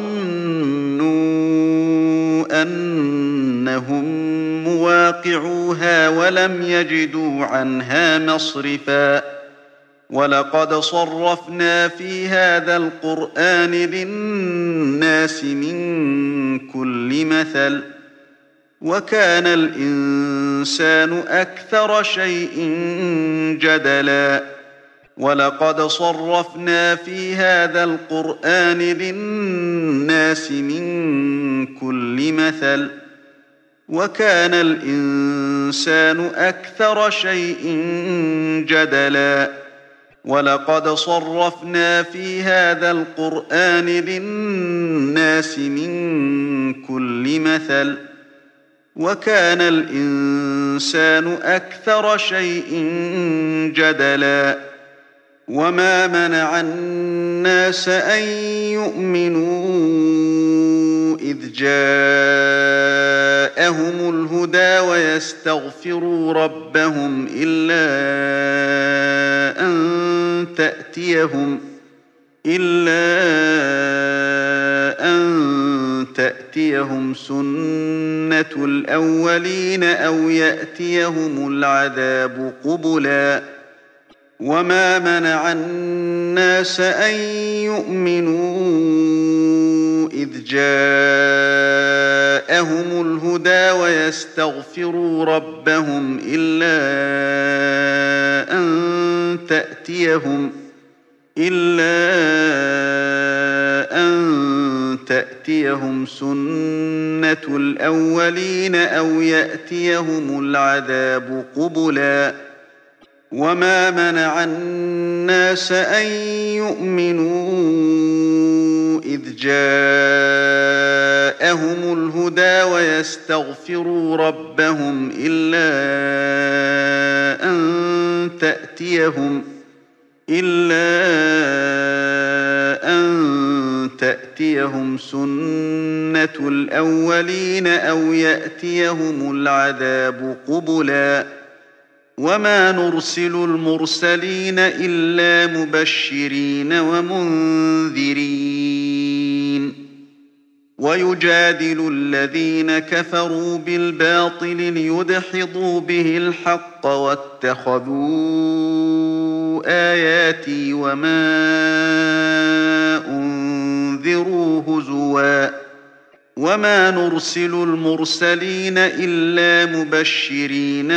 فظنوا أنهم مواقعوها ولم يجدوا عنها مصرفا ولقد صرفنا في هذا القرآن للناس من كل مثل وكان الإنسان أكثر شيء جدلا ولقد صرفنا في هذا القرآن للناس من كل مثل وكان الإنسان أكثر شيء جدلا ولقد صرفنا في هذا القرآن للناس من كل مثل وكان الإنسان أكثر شيء جدلا وما منع الناس أن يؤمنوا إذ جاءهم الهدى ويستغفروا ربهم إلا أن تأتيهم إلا أن تأتيهم سنة الأولين أو يأتيهم العذاب قبلا وما منع الناس أن يؤمنوا إذ جاءهم الهدى ويستغفروا ربهم إلا أن تأتيهم إلا أن تأتيهم سنة الأولين أو يأتيهم العذاب قبلا وما منع الناس أن يؤمنوا إذ جاءهم الهدى ويستغفروا ربهم إلا أن تأتيهم إلا أن تأتيهم سنة الأولين أو يأتيهم العذاب قبلا وما نرسل المرسلين إلا مبشرين ومنذرين ويجادل الذين كفروا بالباطل ليدحضوا به الحق واتخذوا آياتي وما أنذروا هزوا وما نرسل المرسلين إلا مبشرين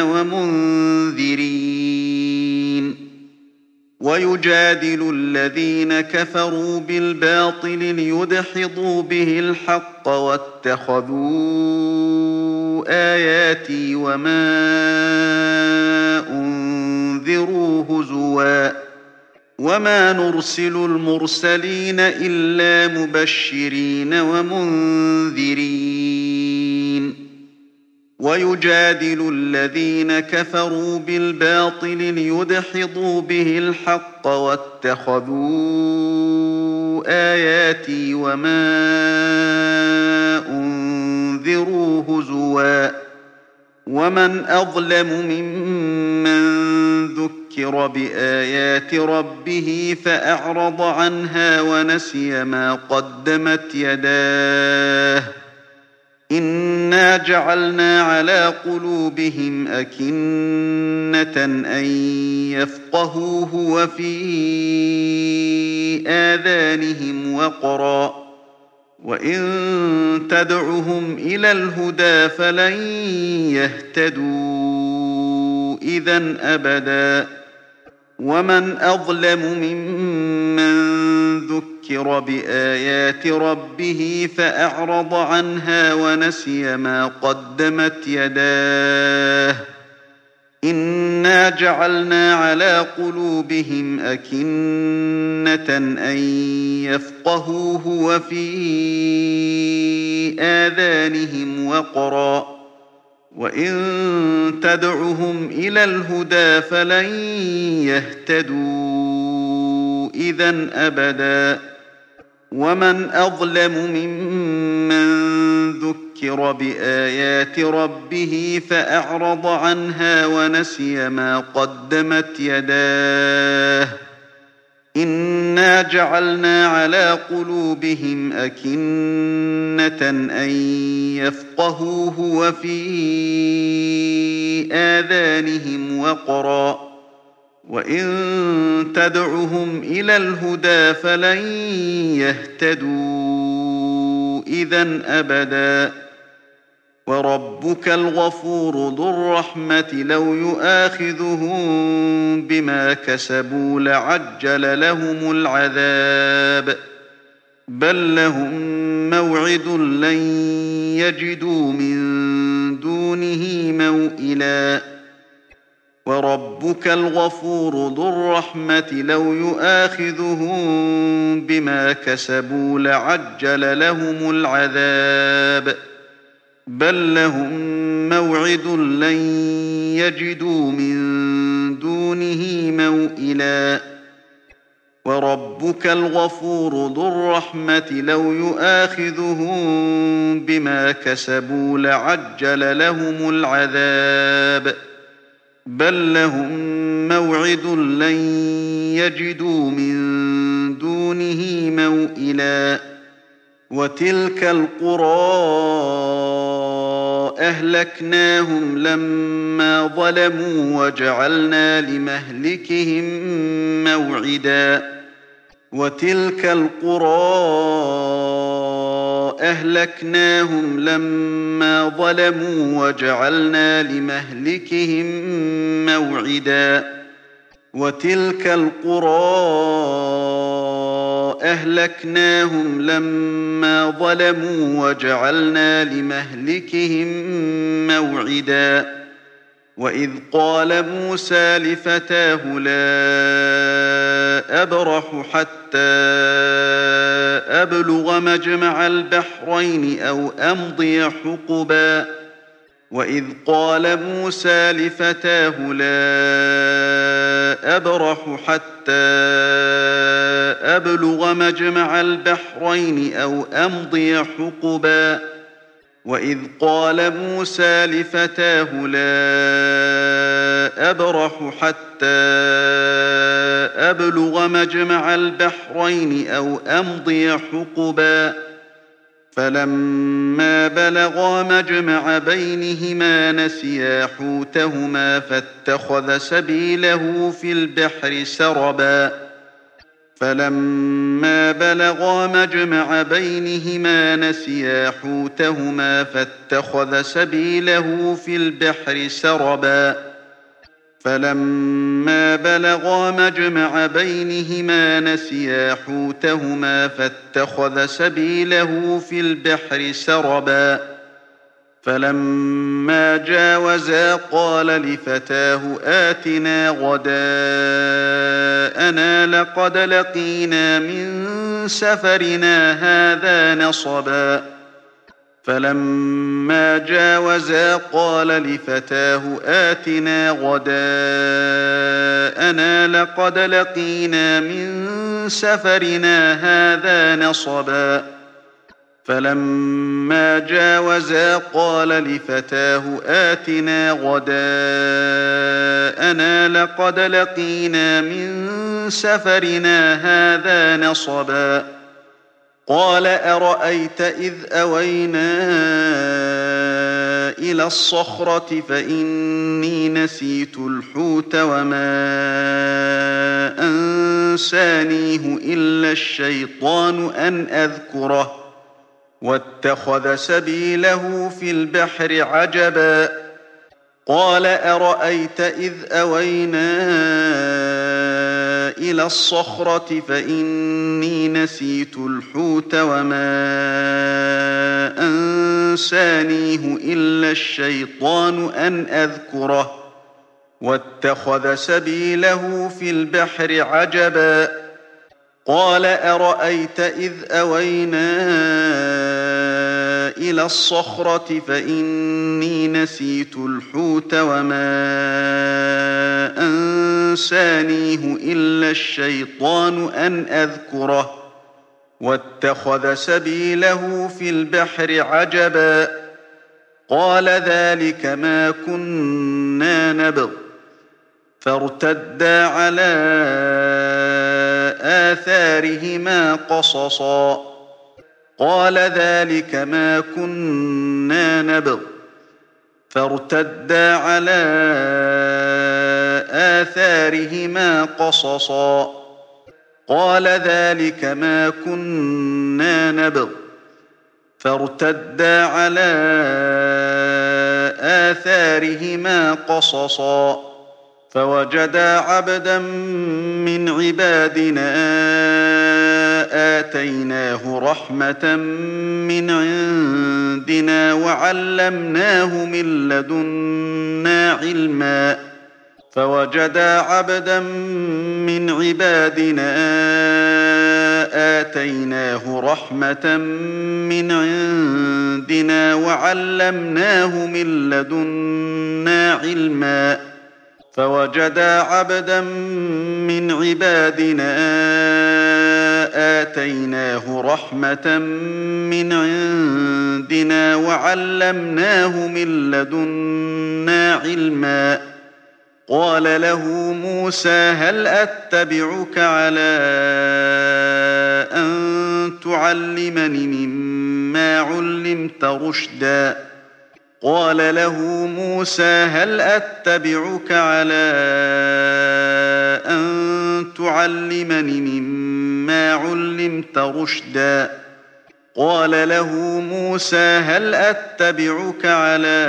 ومنذرين ويجادل الذين كفروا بالباطل ليدحضوا به الحق واتخذوا آياتي وما أنذروا هُزُوًا وما نرسل المرسلين إلا مبشرين ومنذرين ويجادل الذين كفروا بالباطل ليدحضوا به الحق واتخذوا آياتي وما أنذروا هزوا ومن أظلم ممن ذكر بآيات ربه فأعرض عنها ونسي ما قدمت يداه إنا جعلنا على قلوبهم أكنة أن يفقهوه وفي آذانهم وقرا وإن تدعهم إلى الهدى فلن يهتدوا إذا أبدا ومن أظلم ممن ذكر بآيات ربه فأعرض عنها ونسي ما قدمت يداه إنا جعلنا على قلوبهم أكنة أن يفقهوه وفي آذانهم وقرا وإن تدعهم إلى الهدى فلن يهتدوا إذا أبدا ومن أظلم ممن ذكر بآيات ربه فأعرض عنها ونسي ما قدمت يداه إنا جعلنا على قلوبهم أكنة أن يفقهوه وفي آذانهم وقرا وإن تدعهم إلى الهدى فلن يهتدوا إذا أبدا وربك الغفور ذو الرحمة لو يؤاخذهم بما كسبوا لعجل لهم العذاب بل لهم موعد لن يجدوا من دونه موئلا وربك الغفور ذو الرحمة لو يؤاخذهم بما كسبوا لعجل لهم العذاب بل لهم موعد لن يجدوا من دونه موئلا وربك الغفور ذو الرحمة لو يؤاخذهم بما كسبوا لعجل لهم العذاب بل لهم موعد لن يجدوا من دونه موئلا وتلك القرى أهلكناهم لما ظلموا وجعلنا لمهلكهم موعدا وتلك القرى أهلكناهم لما ظلموا وجعلنا لمهلكهم موعدا وتلك القرى أهلكناهم لما ظلموا وجعلنا لمهلكهم موعدا وإذ قال موسى لفتاه لا أبرح حتى أبلغ مجمع البحرين أو أمضي حقبا وإذ قال موسى لفتاه لا أبرح حتى أبلغ مجمع البحرين أو أمضي حقبا وإذ قال موسى لفتاه لا أبرح حتى أبلغ مجمع البحرين أو أمضي حقبا فلما بلغا مجمع بينهما نسيا حوتهما فاتخذ سبيله في البحر سربا فلما بلغا مجمع بينهما نسيا حوتهما فاتخذ سبيله في البحر سربا فلما بلغا مجمع بينهما نسيا حوتهما فاتخذ سبيله في البحر سربا فلما جاوزا قال لفتاه آتنا غداءنا لقد لقينا من سفرنا هذا نصبا فلما جاوزا قال لفتاه آتنا غداءنا لقد لقينا من سفرنا هذا نصبا فلما جاوزا قال لفتاه آتنا غداءنا لقد لقينا من سفرنا هذا نصبا قال أرأيت إذ أوينا إلى الصخرة فإني نسيت الحوت وما أنسانيه إلا الشيطان أن أذكره واتخذ سبيله في البحر عجبا قال أرأيت إذ أوينا إلى الصخرة فإني نسيت الحوت وما أنسانيه إلا الشيطان أن أذكره واتخذ سبيله في البحر عجبا قال أرأيت إذ أوينا إلى الصخرة فإني نسيت الحوت وما أنسانيه إلا الشيطان أن أذكره واتخذ سبيله في البحر عجبا قال ذلك ما كنا نبغ فارتدا على آثارهما قصصا قال ذلك ما كنا نبغ فارتدا على آثارهما قصصا قال ذلك ما كنا نبغ فارتدا على آثارهما قصصا فوجدا عبدا من عبادنا آتيناه رحمة من عندنا وعلمناه من لدنا علما فوجدا عبدا من عبادنا آتيناه رحمة من عندنا وعلمناه من لدنا علما فوجدا عبدا من عبادنا آتيناه رحمة من عندنا وعلمناه من لدنا علما قال له موسى هل أتبعك على أن تعلمني مما علمت رشدا قال له موسى هل أتبعك على أن تعلمني مما علمت رشدا قال له موسى هل أتبعك على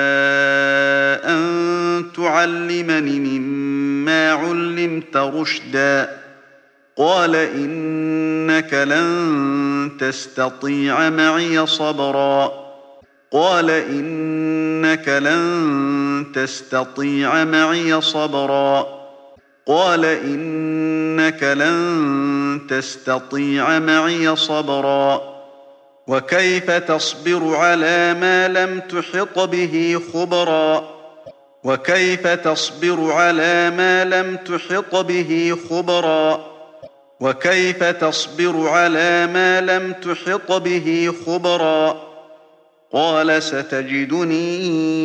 أن تعلمني مما علمت رشدا قال إنك لن تستطيع معي صبرا قال إنك لن تستطيع معي صبرا قال إنك لن تستطيع معي صبرا وكيف تصبر على ما لم تحط به خبرا وكيف تصبر على ما لم تحط به خبرا وكيف تصبر على ما لم تحط به خبرا قال ستجدني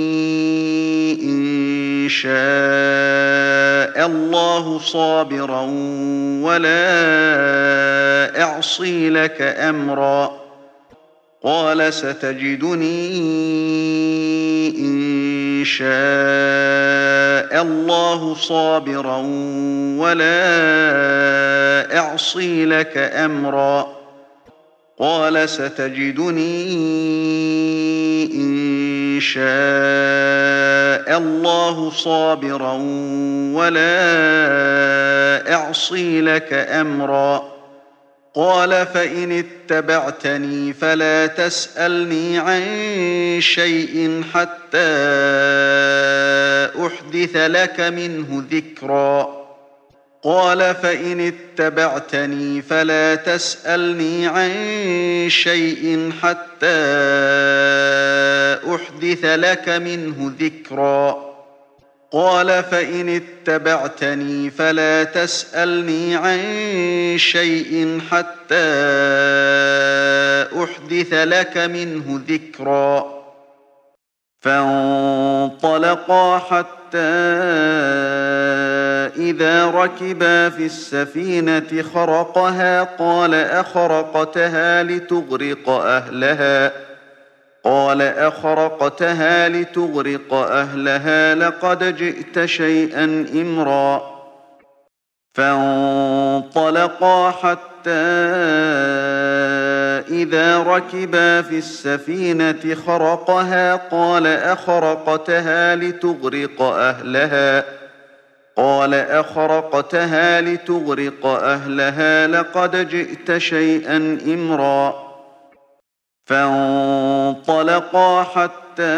إن شاء الله صابرا ولا أعصي لك أمرا قال ستجدني إن شاء الله صابرا ولا أعصي لك أمرا قال ستجدني إن شاء الله صابرا ولا أعصي لك أمرا قال فإن اتبعتني فلا تسألني عن شيء حتى أحدث لك منه ذكرا قال فإن اتبعتني فلا تسألني عن شيء حتى أحدث لك منه ذكرا قال فإن اتبعتني فلا تسألني عن شيء حتى أحدث لك منه ذكرا فانطلقا حتى إذا ركبا في السفينة خرقها قال أخرقتها لتغرق أهلها قال أخرقتها لتغرق أهلها لقد جئت شيئا إمرا فانطلقا حتى إذا ركبا في السفينة خرقها قال أخرقتها لتغرق أهلها قال أخرقتها لتغرق أهلها لقد جئت شيئا إمرا فانطلقا حتى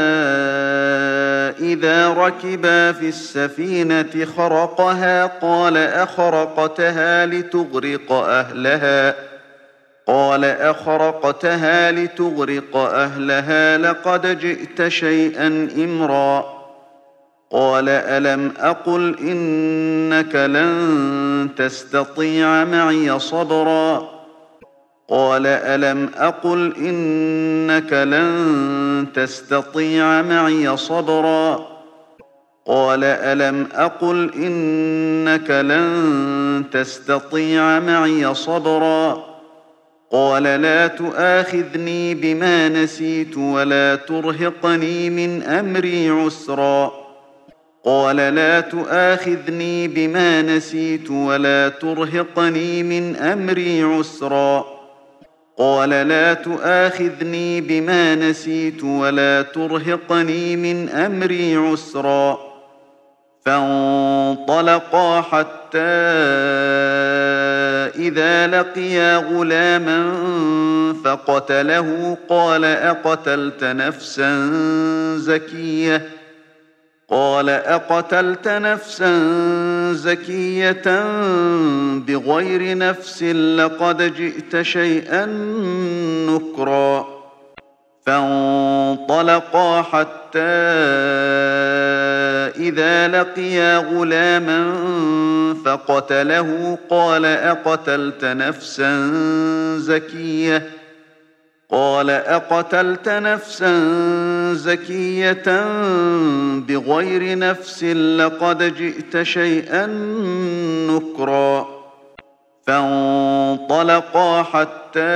إذا ركبا في السفينة خرقها قال أخرقتها لتغرق أهلها قال أخرقتها لتغرق أهلها لقد جئت شيئا إمرا قال ألم أقل إنك لن تستطيع معي صبرا قال ألم أقل إنك لن تستطيع معي صبرا قال ألم أقل إنك لن تستطيع معي صبرا قال لا تؤاخذني بما نسيت ولا ترهقني من أمري عسرا قال لا تؤاخذني بما نسيت ولا ترهقني من أمري عسرا قال لا تؤاخذني بما نسيت ولا ترهقني من أمري عسرا فانطلقا حتى إذا لقيا غلاما فقتله قال أقتلت نفسا زكية قال أقتلت نفسا زكية بغير نفس لقد جئت شيئا نكرا فانطلقا حتى إذا لقيا غلاما فقتله قال أقتلت نفسا زكية قال أقتلت نفسا زكية بغير نفس لقد جئت شيئا نكرا فانطلقا حتى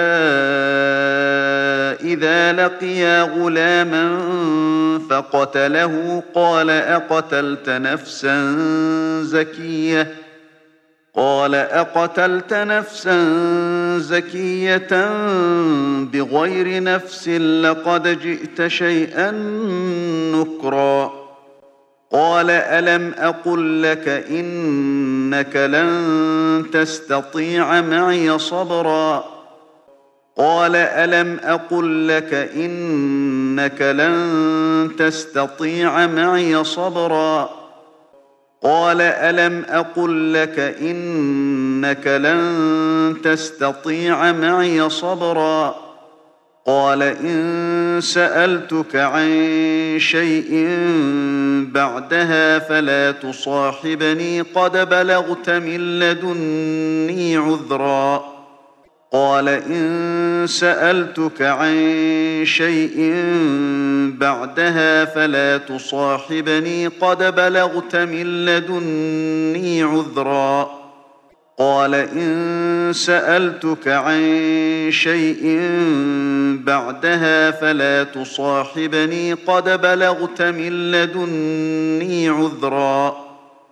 إذا لقيا غلاما فقتله قال أقتلت نفسا زكية قال أقتلت نفسا زكية بغير نفس لقد جئت شيئا نكرا قال ألم أقل لك إنك لن تستطيع معي صبرا قال ألم أقل لك إنك لن تستطيع معي صبرا قال ألم أقل لك إنك لن تستطيع معي صبرا قال إن سألتك عن شيء بعدها فلا تصاحبني قد بلغت من لدني عذرا قال إن سألتك عن شيء بعدها فلا تصاحبني قد بلغت من لدني عذرا قال إن سألتك عن شيء بعدها فلا تصاحبني قد بلغت من لدني عذرا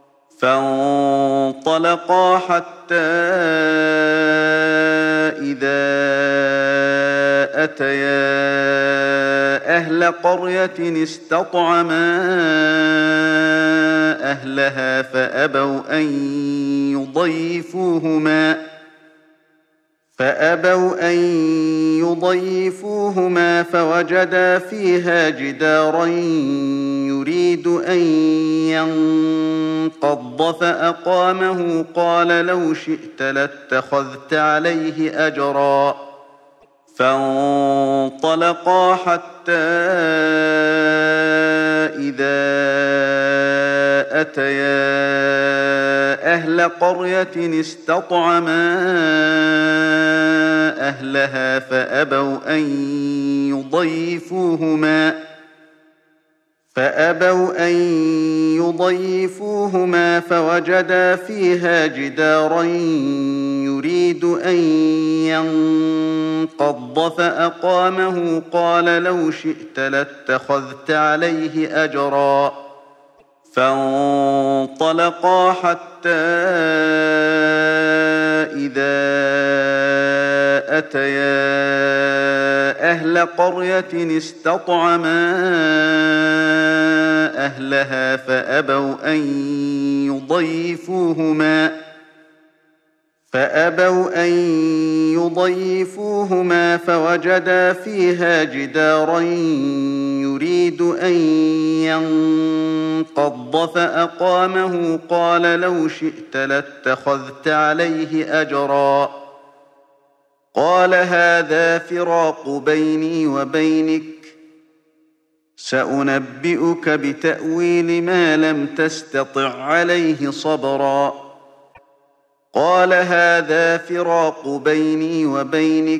فانطلقا حتى إذا أتيا أهل قرية استطعما أهلها فأبوا أن يضيفوهما فأبوا أن يضيفوهما فوجدا فيها جدارا يريد أن ينقض فأقامه قال لو شئت لاتخذت عليه أجرا فانطلقا حتى إذا أتيا أهل قرية استطعما أهلها فأبوا أن يضيفوهما فأبوا أن يضيفوهما فوجدا فيها جدارا يريد أن ينقض فأقامه قال لو شئت لاتخذت عليه أجرا فانطلقا حتى إذا أتيا أهل قرية استطعما أهلها فأبوا أن يضيفوهما فأبوا أن يضيفوهما فوجدا فيها جدارا يريد أن ينقض فأقامه قال لو شئت لاتخذت عليه أجرا قال هذا فراق بيني وبينك سأنبئك بتأويل ما لم تستطع عليه صبرا قال هذا فراق بيني وبينك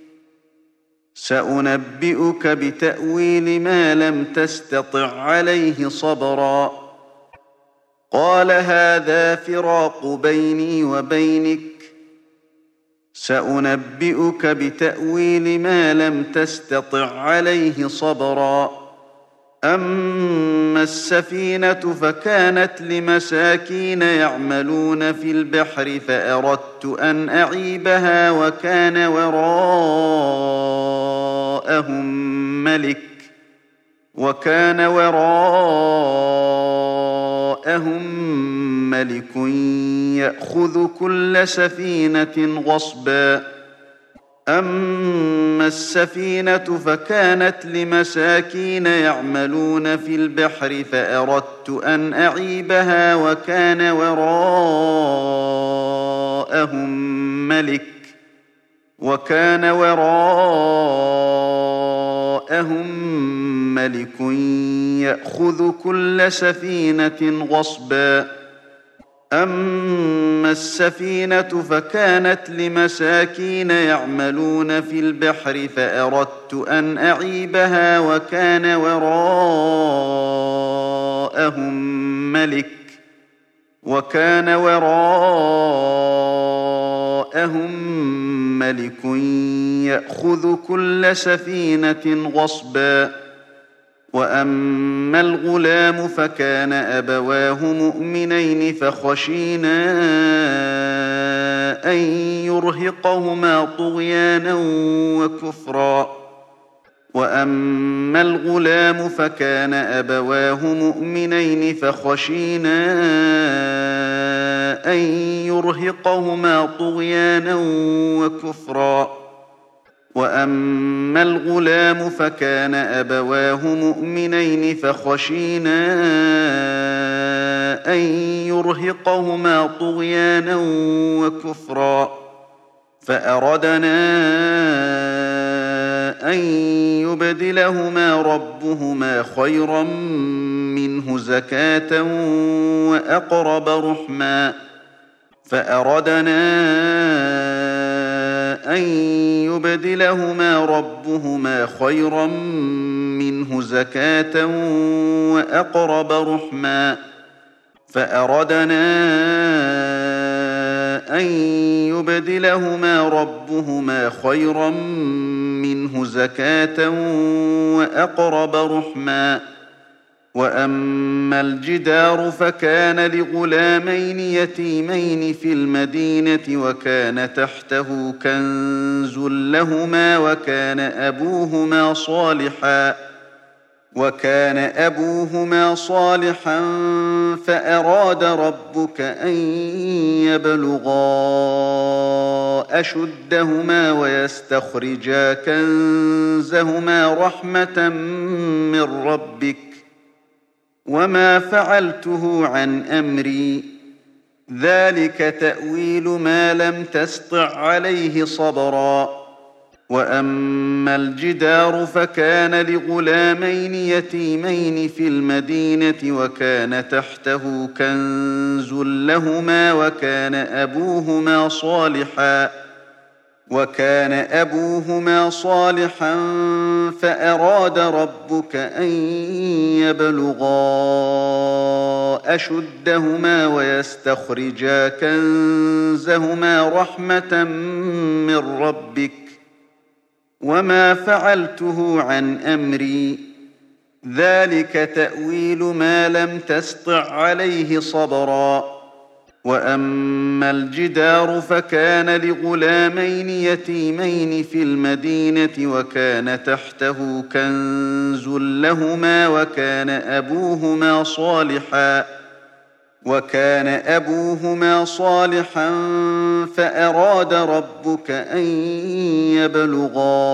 سأنبئك بتأويل ما لم تستطع عليه صبرا قال هذا فراق بيني وبينك سأنبئك بتأويل ما لم تستطع عليه صبرا أما السفينة فكانت لمساكين يعملون في البحر فأردت أن أعيبها وكان وراءهم ملك وكان وراءهم ملك يأخذ كل سفينة غصبا أما السفينة فكانت لمساكين يعملون في البحر فأردت أن أعيبها وكان وراءهم ملك وكان وراءهم ملك يأخذ كل سفينة غصبا أما السفينة فكانت لمساكين يعملون في البحر فأردت أن أعيبها وكان وراءهم ملك وكان وراءهم ملك يأخذ كل سفينة غصبا وأما الغلام فكان أبواه مؤمنين فخشينا أن يرهقهما طغيانا وكفرا وأما الغلام فكان أبواه مؤمنين فخشينا أن يرهقهما طغيانا وكفرا وأما الغلام فكان أبواه مؤمنين فخشينا أن يرهقهما طغيانا وكفرا فأردنا أن يبدلهما ربهما خيرا منه زكاة وأقرب رحما فأردنا أن يبدلهما ربهما خيرا منه زكاة وأقرب رحما فأردنا أن يبدلهما ربهما خيرا منه زكاة وأقرب رحما وأما الجدار فكان لغلامين يتيمين في المدينة وكان تحته كنز لهما وكان أبوهما صالحا وكان أبوهما صالحا فأراد ربك أن يبلغا أشدهما ويستخرجا كنزهما رحمة من ربك وما فعلته عن أمري ذلك تأويل ما لم تسطع عليه صبرا وأما الجدار فكان لغلامين يتيمين في المدينة وكان تحته كنز لهما وكان أبوهما صالحا وكان أبوهما صالحا فأراد ربك أن يبلغا أشدهما ويستخرجا كنزهما رحمة من ربك وما فعلته عن أمري ذلك تأويل ما لم تسطع عليه صبرا وأما الجدار فكان لغلامين يتيمين في المدينة وكان تحته كنز لهما وكان أبوهما صالحا وكان أبوهما صالحا فأراد ربك أن يبلغا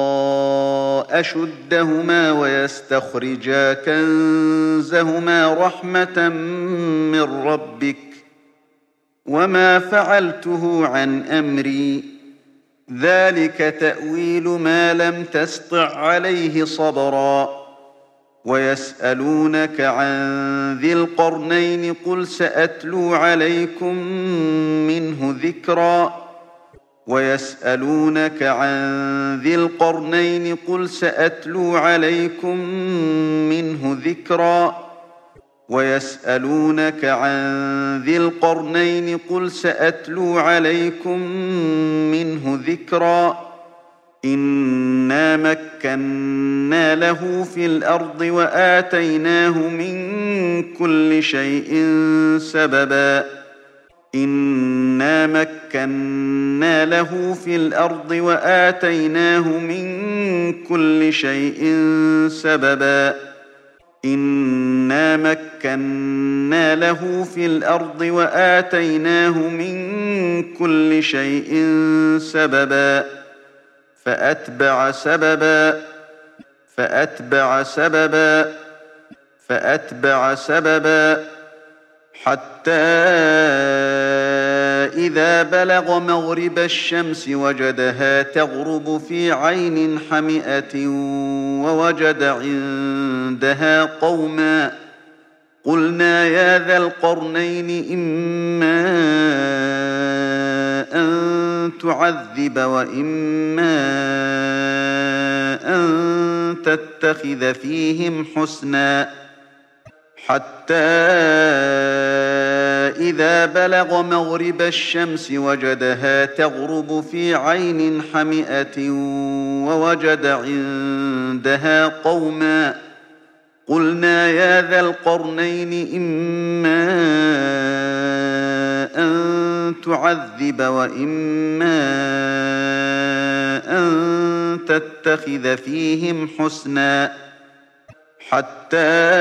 أشدهما ويستخرجا كنزهما رحمة من ربك وما فعلته عن أمري ذلك تأويل ما لم تسطع عليه صبرا ويسألونك عن ذي القرنين قل سأتلو عليكم منه ذكرا ويسألونك عن ذي القرنين قل سأتلو عليكم منه ذكرا ويسألونك عن ذي القرنين قل سأتلو عليكم منه ذكرا إنا مكنا له في الأرض وآتيناه من كل شيء سببا إنا مكنا له في الأرض وآتيناه من كل شيء سببا إنا مكنا له في الأرض وآتيناه من كل شيء سببا فأتبع سببا فأتبع سببا فأتبع سببا حتى إذا بلغ مغرب الشمس وجدها تغرب في عين حمئة ووجد عندها قوما قلنا يا ذا القرنين إما أن تعذب وإما أن تتخذ فيهم حسنا حتى إذا بلغ مغرب الشمس وجدها تغرب في عين حمئة ووجد عندها قوما قلنا يا ذا القرنين إما أن تعذب وإما أن تتخذ فيهم حسنا حتى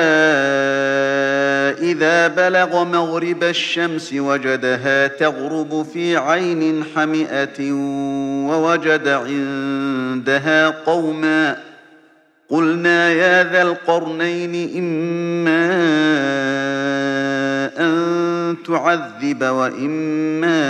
إذا بلغ مغرب الشمس وجدها تغرب في عين حمئة ووجد عندها قوما قلنا يا ذا القرنين إما أن تعذب وإما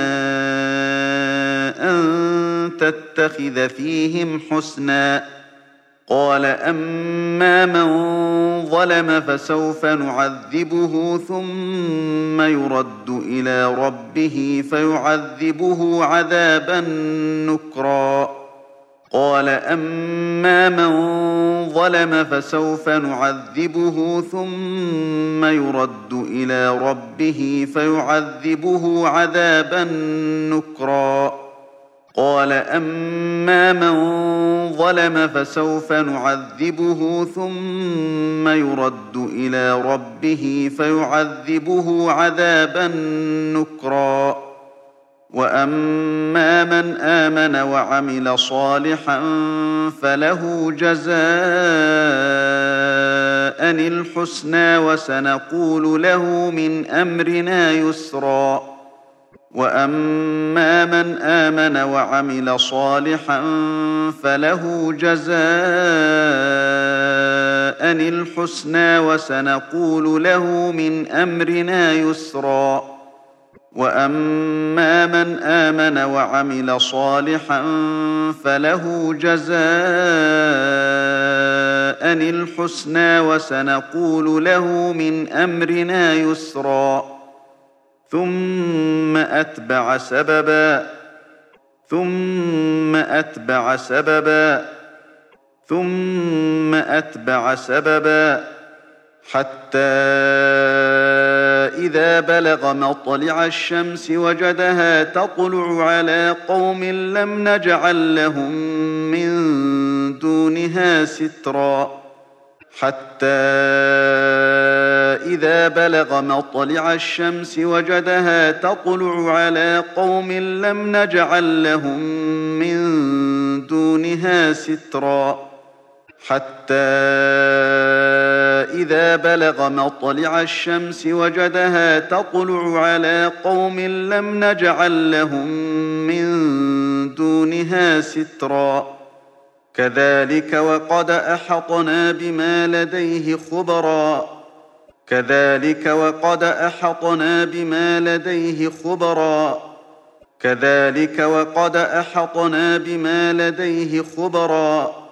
أن تتخذ فيهم حسنا قال أما من ظلم فسوف نعذبه ثم يرد إلى ربه فيعذبه عذابا نكرا قال أما من ظلم فسوف نعذبه ثم يرد إلى ربه فيعذبه عذابا نكرا قال أما من ظلم فسوف نعذبه ثم يرد إلى ربه فيعذبه عذابا نكرا وأما من آمن وعمل صالحا فله جزاء الحسنى وسنقول له من أمرنا يسرا وأما من آمن وعمل صالحا فله جزاء الحسنى وسنقول له من أمرنا يسرا وأما من آمن وعمل صالحا فله جزاء الحسنى وسنقول له من أمرنا يسرا ثم أتبع سببا ثم أتبع سببا ثم أتبع سببا حتى إذا بلغ مطلع الشمس وجدها تطلع على قوم لم نجعل لهم من دونها سترا حتى إذا بلغ مطلع الشمس وجدها تطلع على قوم لم نجعل لهم من دونها سترا حتى إذا بلغ مطلع الشمس وجدها تطلع على قوم لم نجعل لهم من دونها سترا كذلك وقد أحطنا بما لديه خبرا كذلك وقد أحطنا بما لديه خبرا كذلك وقد أحطنا بما لديه خبرا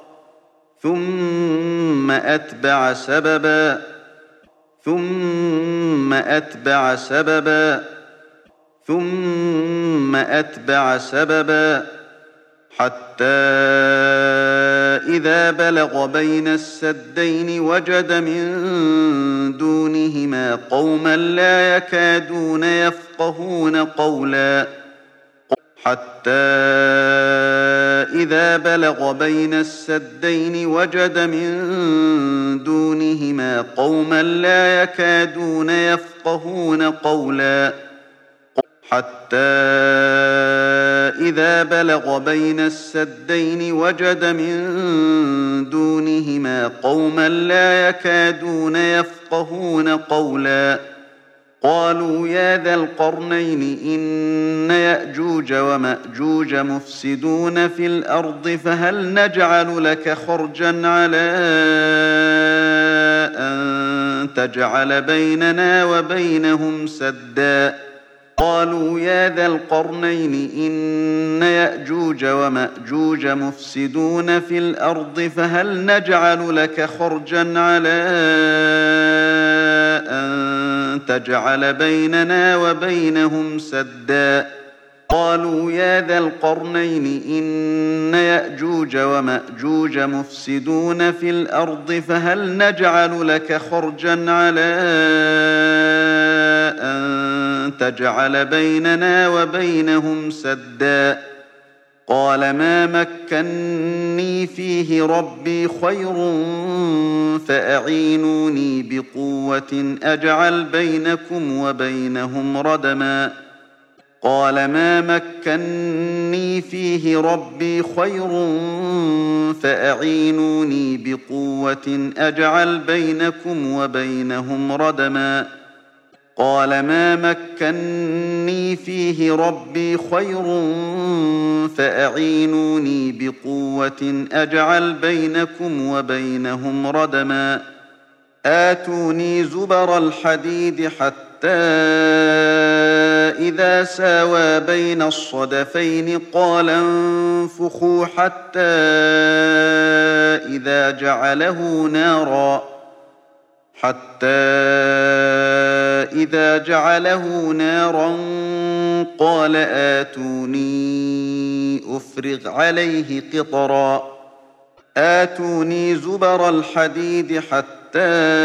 ثم أتبع سببا ثم أتبع سببا ثم أتبع سببا حتى إذا بلغ بين السدين وجد من دونهما قوما لا يكادون يفقهون قولا حتى إذا بلغ بين السدين وجد من دونهما قوما لا يكادون يفقهون قولا حتى إذا بلغ بين السدين وجد من دونهما قوما لا يكادون يفقهون قولا قالوا يا ذا القرنين إن يأجوج ومأجوج مفسدون في الأرض فهل نجعل لك خرجا على أن تجعل بيننا وبينهم سدا قالوا يا ذا القرنين إن يأجوج ومأجوج مفسدون في الأرض فهل نجعل لك خرجا على أن تجعل بيننا وبينهم سدا قالوا يا ذا القرنين إن يأجوج ومأجوج مفسدون في الأرض فهل نجعل لك خرجا على أن تجعل بيننا وبينهم سدا قال ما مكني فيه ربي خير فأعينوني بقوة أجعل بينكم وبينهم ردما قال ما مكني فيه ربي خير فأعينوني بقوة أجعل بينكم وبينهم ردما قال ما مكني فيه ربي خير فأعينوني بقوة أجعل بينكم وبينهم ردما آتوني زبر الحديد حتى إذا ساوى بين الصدفين قال انفخوا حتى إذا جعله نارا حتى إذا جعله نارا قال آتوني أفرغ عليه قطرا آتوني زبر الحديد حتى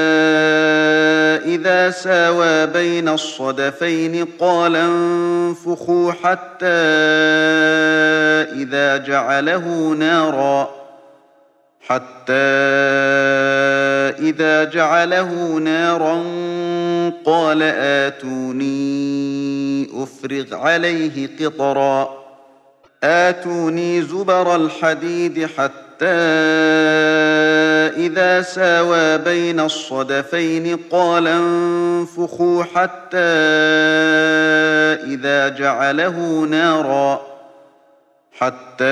إذا ساوى بين الصدفين قال انفخوا حتى إذا جعله نارا حتى إذا جعله نارا قال آتوني أفرغ عليه قطرا آتوني زبر الحديد حتى إذا ساوى بين الصدفين قال انفخوا حتى إذا جعله نارا حتى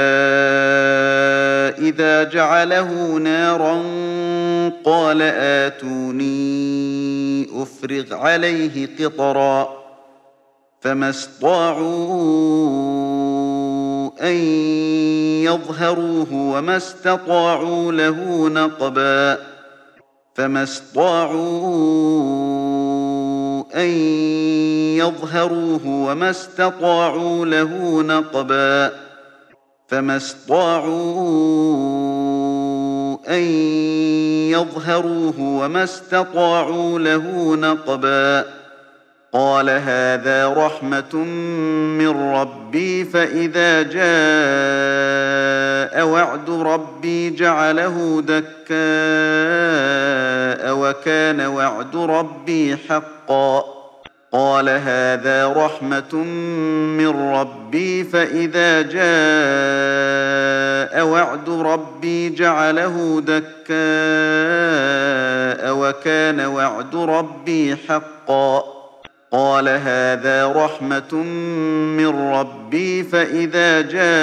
إذا جعله نارا قال آتوني أفرغ عليه قطرا فما استطاعوا أن يظهروه وما استطاعوا له نقبا فما استطاعوا أن يظهروه وما استطاعوا له نقبا فما استطاعوا أن يظهروه وما استطاعوا له نقبا قال هذا رحمة من ربي فإذا جاء وعد ربي جعله دكاء وكان وعد ربي حقا قال هذا رحمة من ربي فإذا جاء وعد ربي جعله دكاء وكان وعد ربي حقا قال هذا رحمة من ربي فإذا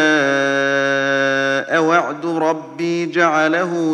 جاء وعد ربي جعله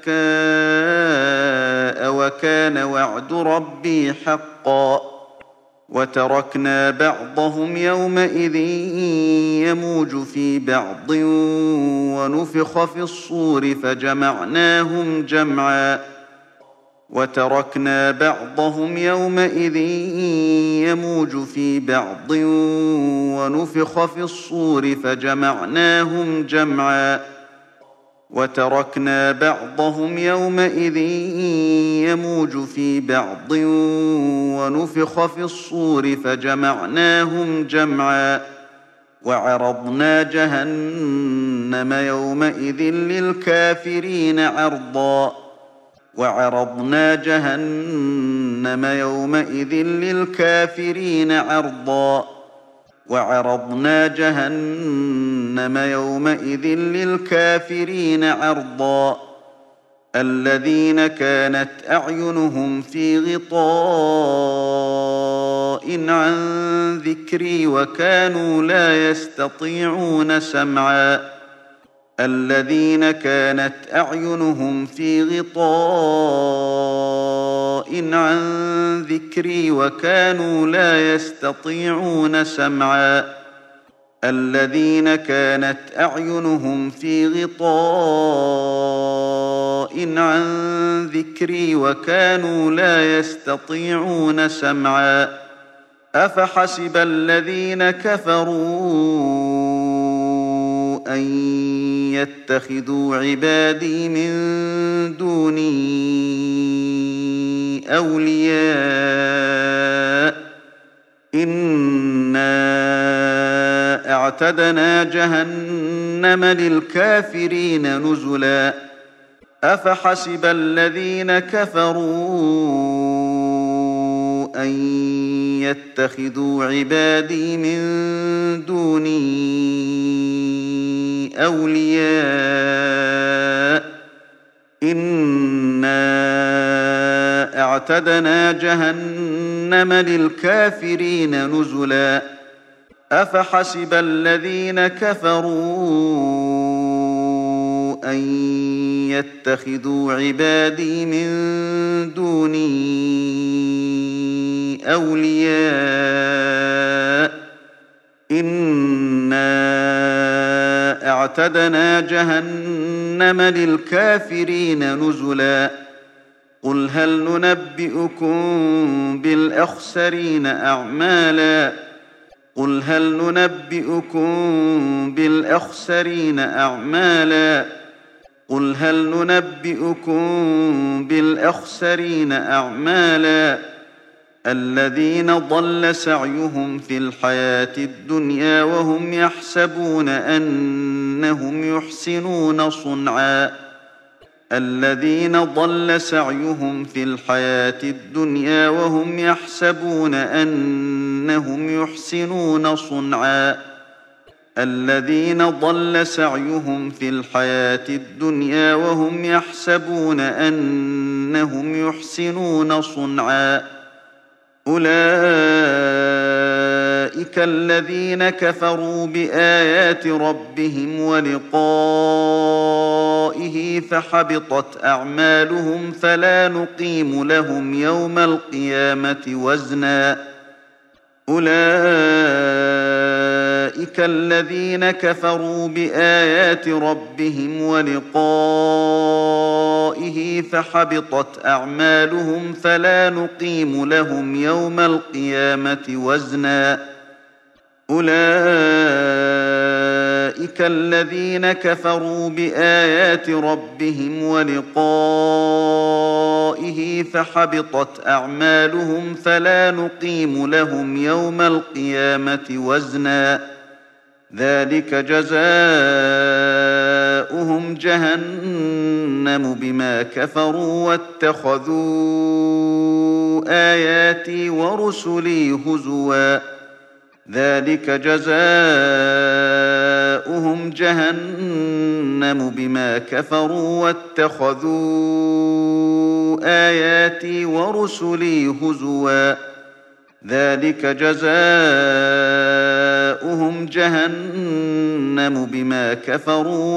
دكاء وكان وعد ربي حقا وتركنا بعضهم يومئذ يموج في بعض ونفخ في الصور فجمعناهم جمعا وتركنا بعضهم يومئذ يموج في بعض ونفخ في الصور فجمعناهم جمعا وتركنا بعضهم يومئذ يموج في بعض ونفخ في الصور فجمعناهم جمعا وعرضنا جهنم يومئذ للكافرين عرضا وعرضنا جهنم يومئذ للكافرين عرضا وعرضنا جهنم يومئذ للكافرين عرضا الذين كانت أعينهم في غطاء عن ذكري وكانوا لا يستطيعون سمعا الذين كانت أعينهم في غطاء عن ذكري وكانوا لا يستطيعون سمعا الذين كانت أعينهم في غطاء عن ذكري وكانوا لا يستطيعون سمعا أفحسب الذين كفروا أن يتخذوا عبادي من دوني أولياء إنا أعتدنا جهنم للكافرين نزلا أفحسب الذين كفروا أن يتخذوا عبادي من دوني أولياء إنا أعتدنا جهنم للكافرين نزلا أفحسب الذين كفروا أن يتخذوا عبادي من دوني أولياء إنا أعتدنا جهنم للكافرين نزلا قل هل ننبئكم بالأخسرين أعمالا قل هل ننبئكم بالأخسرين أعمالا قل هل ننبئكم بالأخسرين أعمالا الذين ضل سعيهم في الحياة الدنيا وهم يحسبون أنهم يحسنون صنعا الذين ضل سعيهم في الحياة الدنيا وهم يحسبون أنهم يحسنون صنعا الذين ضل سعيهم في الحياة الدنيا وهم يحسبون أنهم يحسنون صنعا أولئك الذين كفروا بآيات ربهم ولقائه فحبطت أعمالهم فلا نقيم لهم يوم القيامة وزنا أولئك الذين كفروا بآيات ربهم ولقائه فحبطت أعمالهم فلا نقيم لهم يوم القيامة وزنا أولئك الذين كفروا بآيات ربهم ولقائه فحبطت أعمالهم فلا نقيم لهم يوم القيامة وزنا ذلك جزاؤهم جهنم بما كفروا واتخذوا آياتي ورسلي هزوا ذلك جزاؤهم جهنم بما كفروا واتخذوا آياتي ورسلي هزوا ذلك جزاؤهم جهنم بما كفروا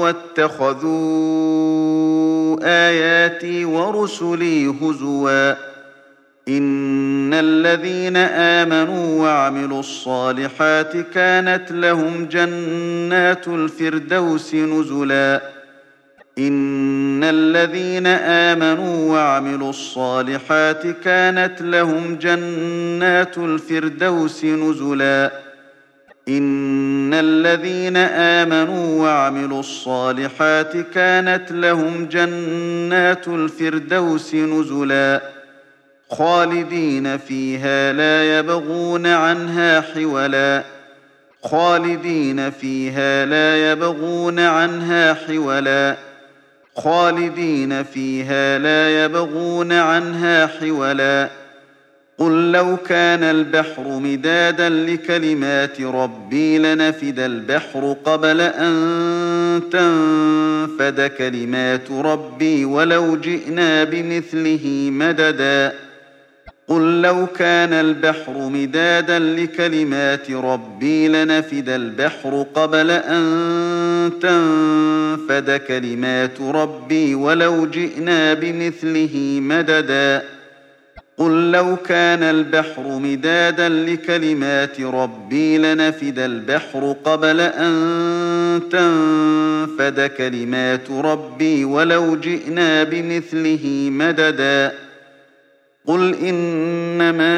واتخذوا آياتي ورسلي هزوا إن الذين آمنوا وعملوا الصالحات كانت لهم جنات الفردوس نزلا إن الذين آمنوا وعملوا الصالحات كانت لهم جنات الفردوس نزلا إن الذين آمنوا وعملوا الصالحات كانت لهم جنات الفردوس نزلا خالدين فيها لا يبغون عنها حولا خالدين فيها لا يبغون عنها حولا خالدين فيها لا يبغون عنها حولا قل لو كان البحر مدادا لكلمات ربي لنفد البحر قبل أن تنفد كلمات ربي ولو جئنا بمثله مددا قل لو كان البحر مدادا لكلمات ربي لنفد البحر قبل أن تنفد كلمات ربي ولو جئنا بمثله مددا قل لو كان البحر مدادا لكلمات ربي لنفد البحر قبل أن تنفد كلمات ربي ولو جئنا بمثله مددا قل إنما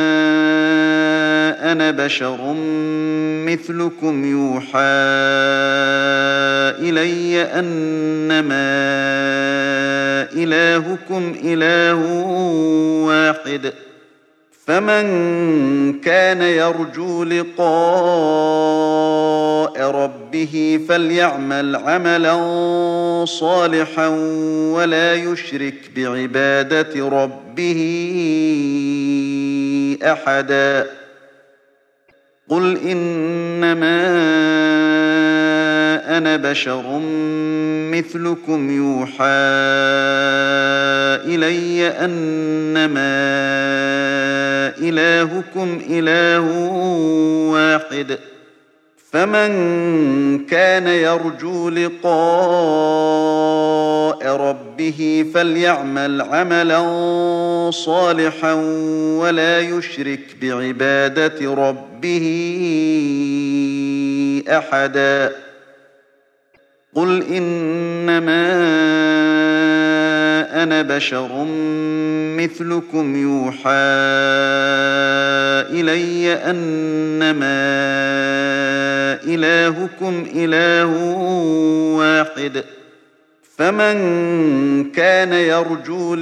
أنا بشر مثلكم يوحى إلي أنما إلهكم إله واحد فمن كان يرجو لقاء ربه فليعمل عملا صالحا ولا يشرك بعبادة ربه أحدا قل إنما أنا بشر مثلكم يوحى إلي أنما إلهكم إله واحد فمن كان يرجو لقاء ربه فليعمل عملا صالحا ولا يشرك بعبادة ربه أحدا قل إنما أنا بشر مثلكم يوحى إلي أنما إلهكم إله واحد فمن كان يرجو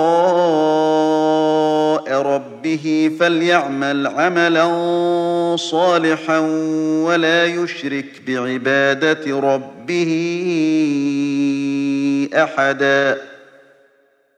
لقاء ربه فليعمل عملا صالحا ولا يشرك بعبادة ربه أحدا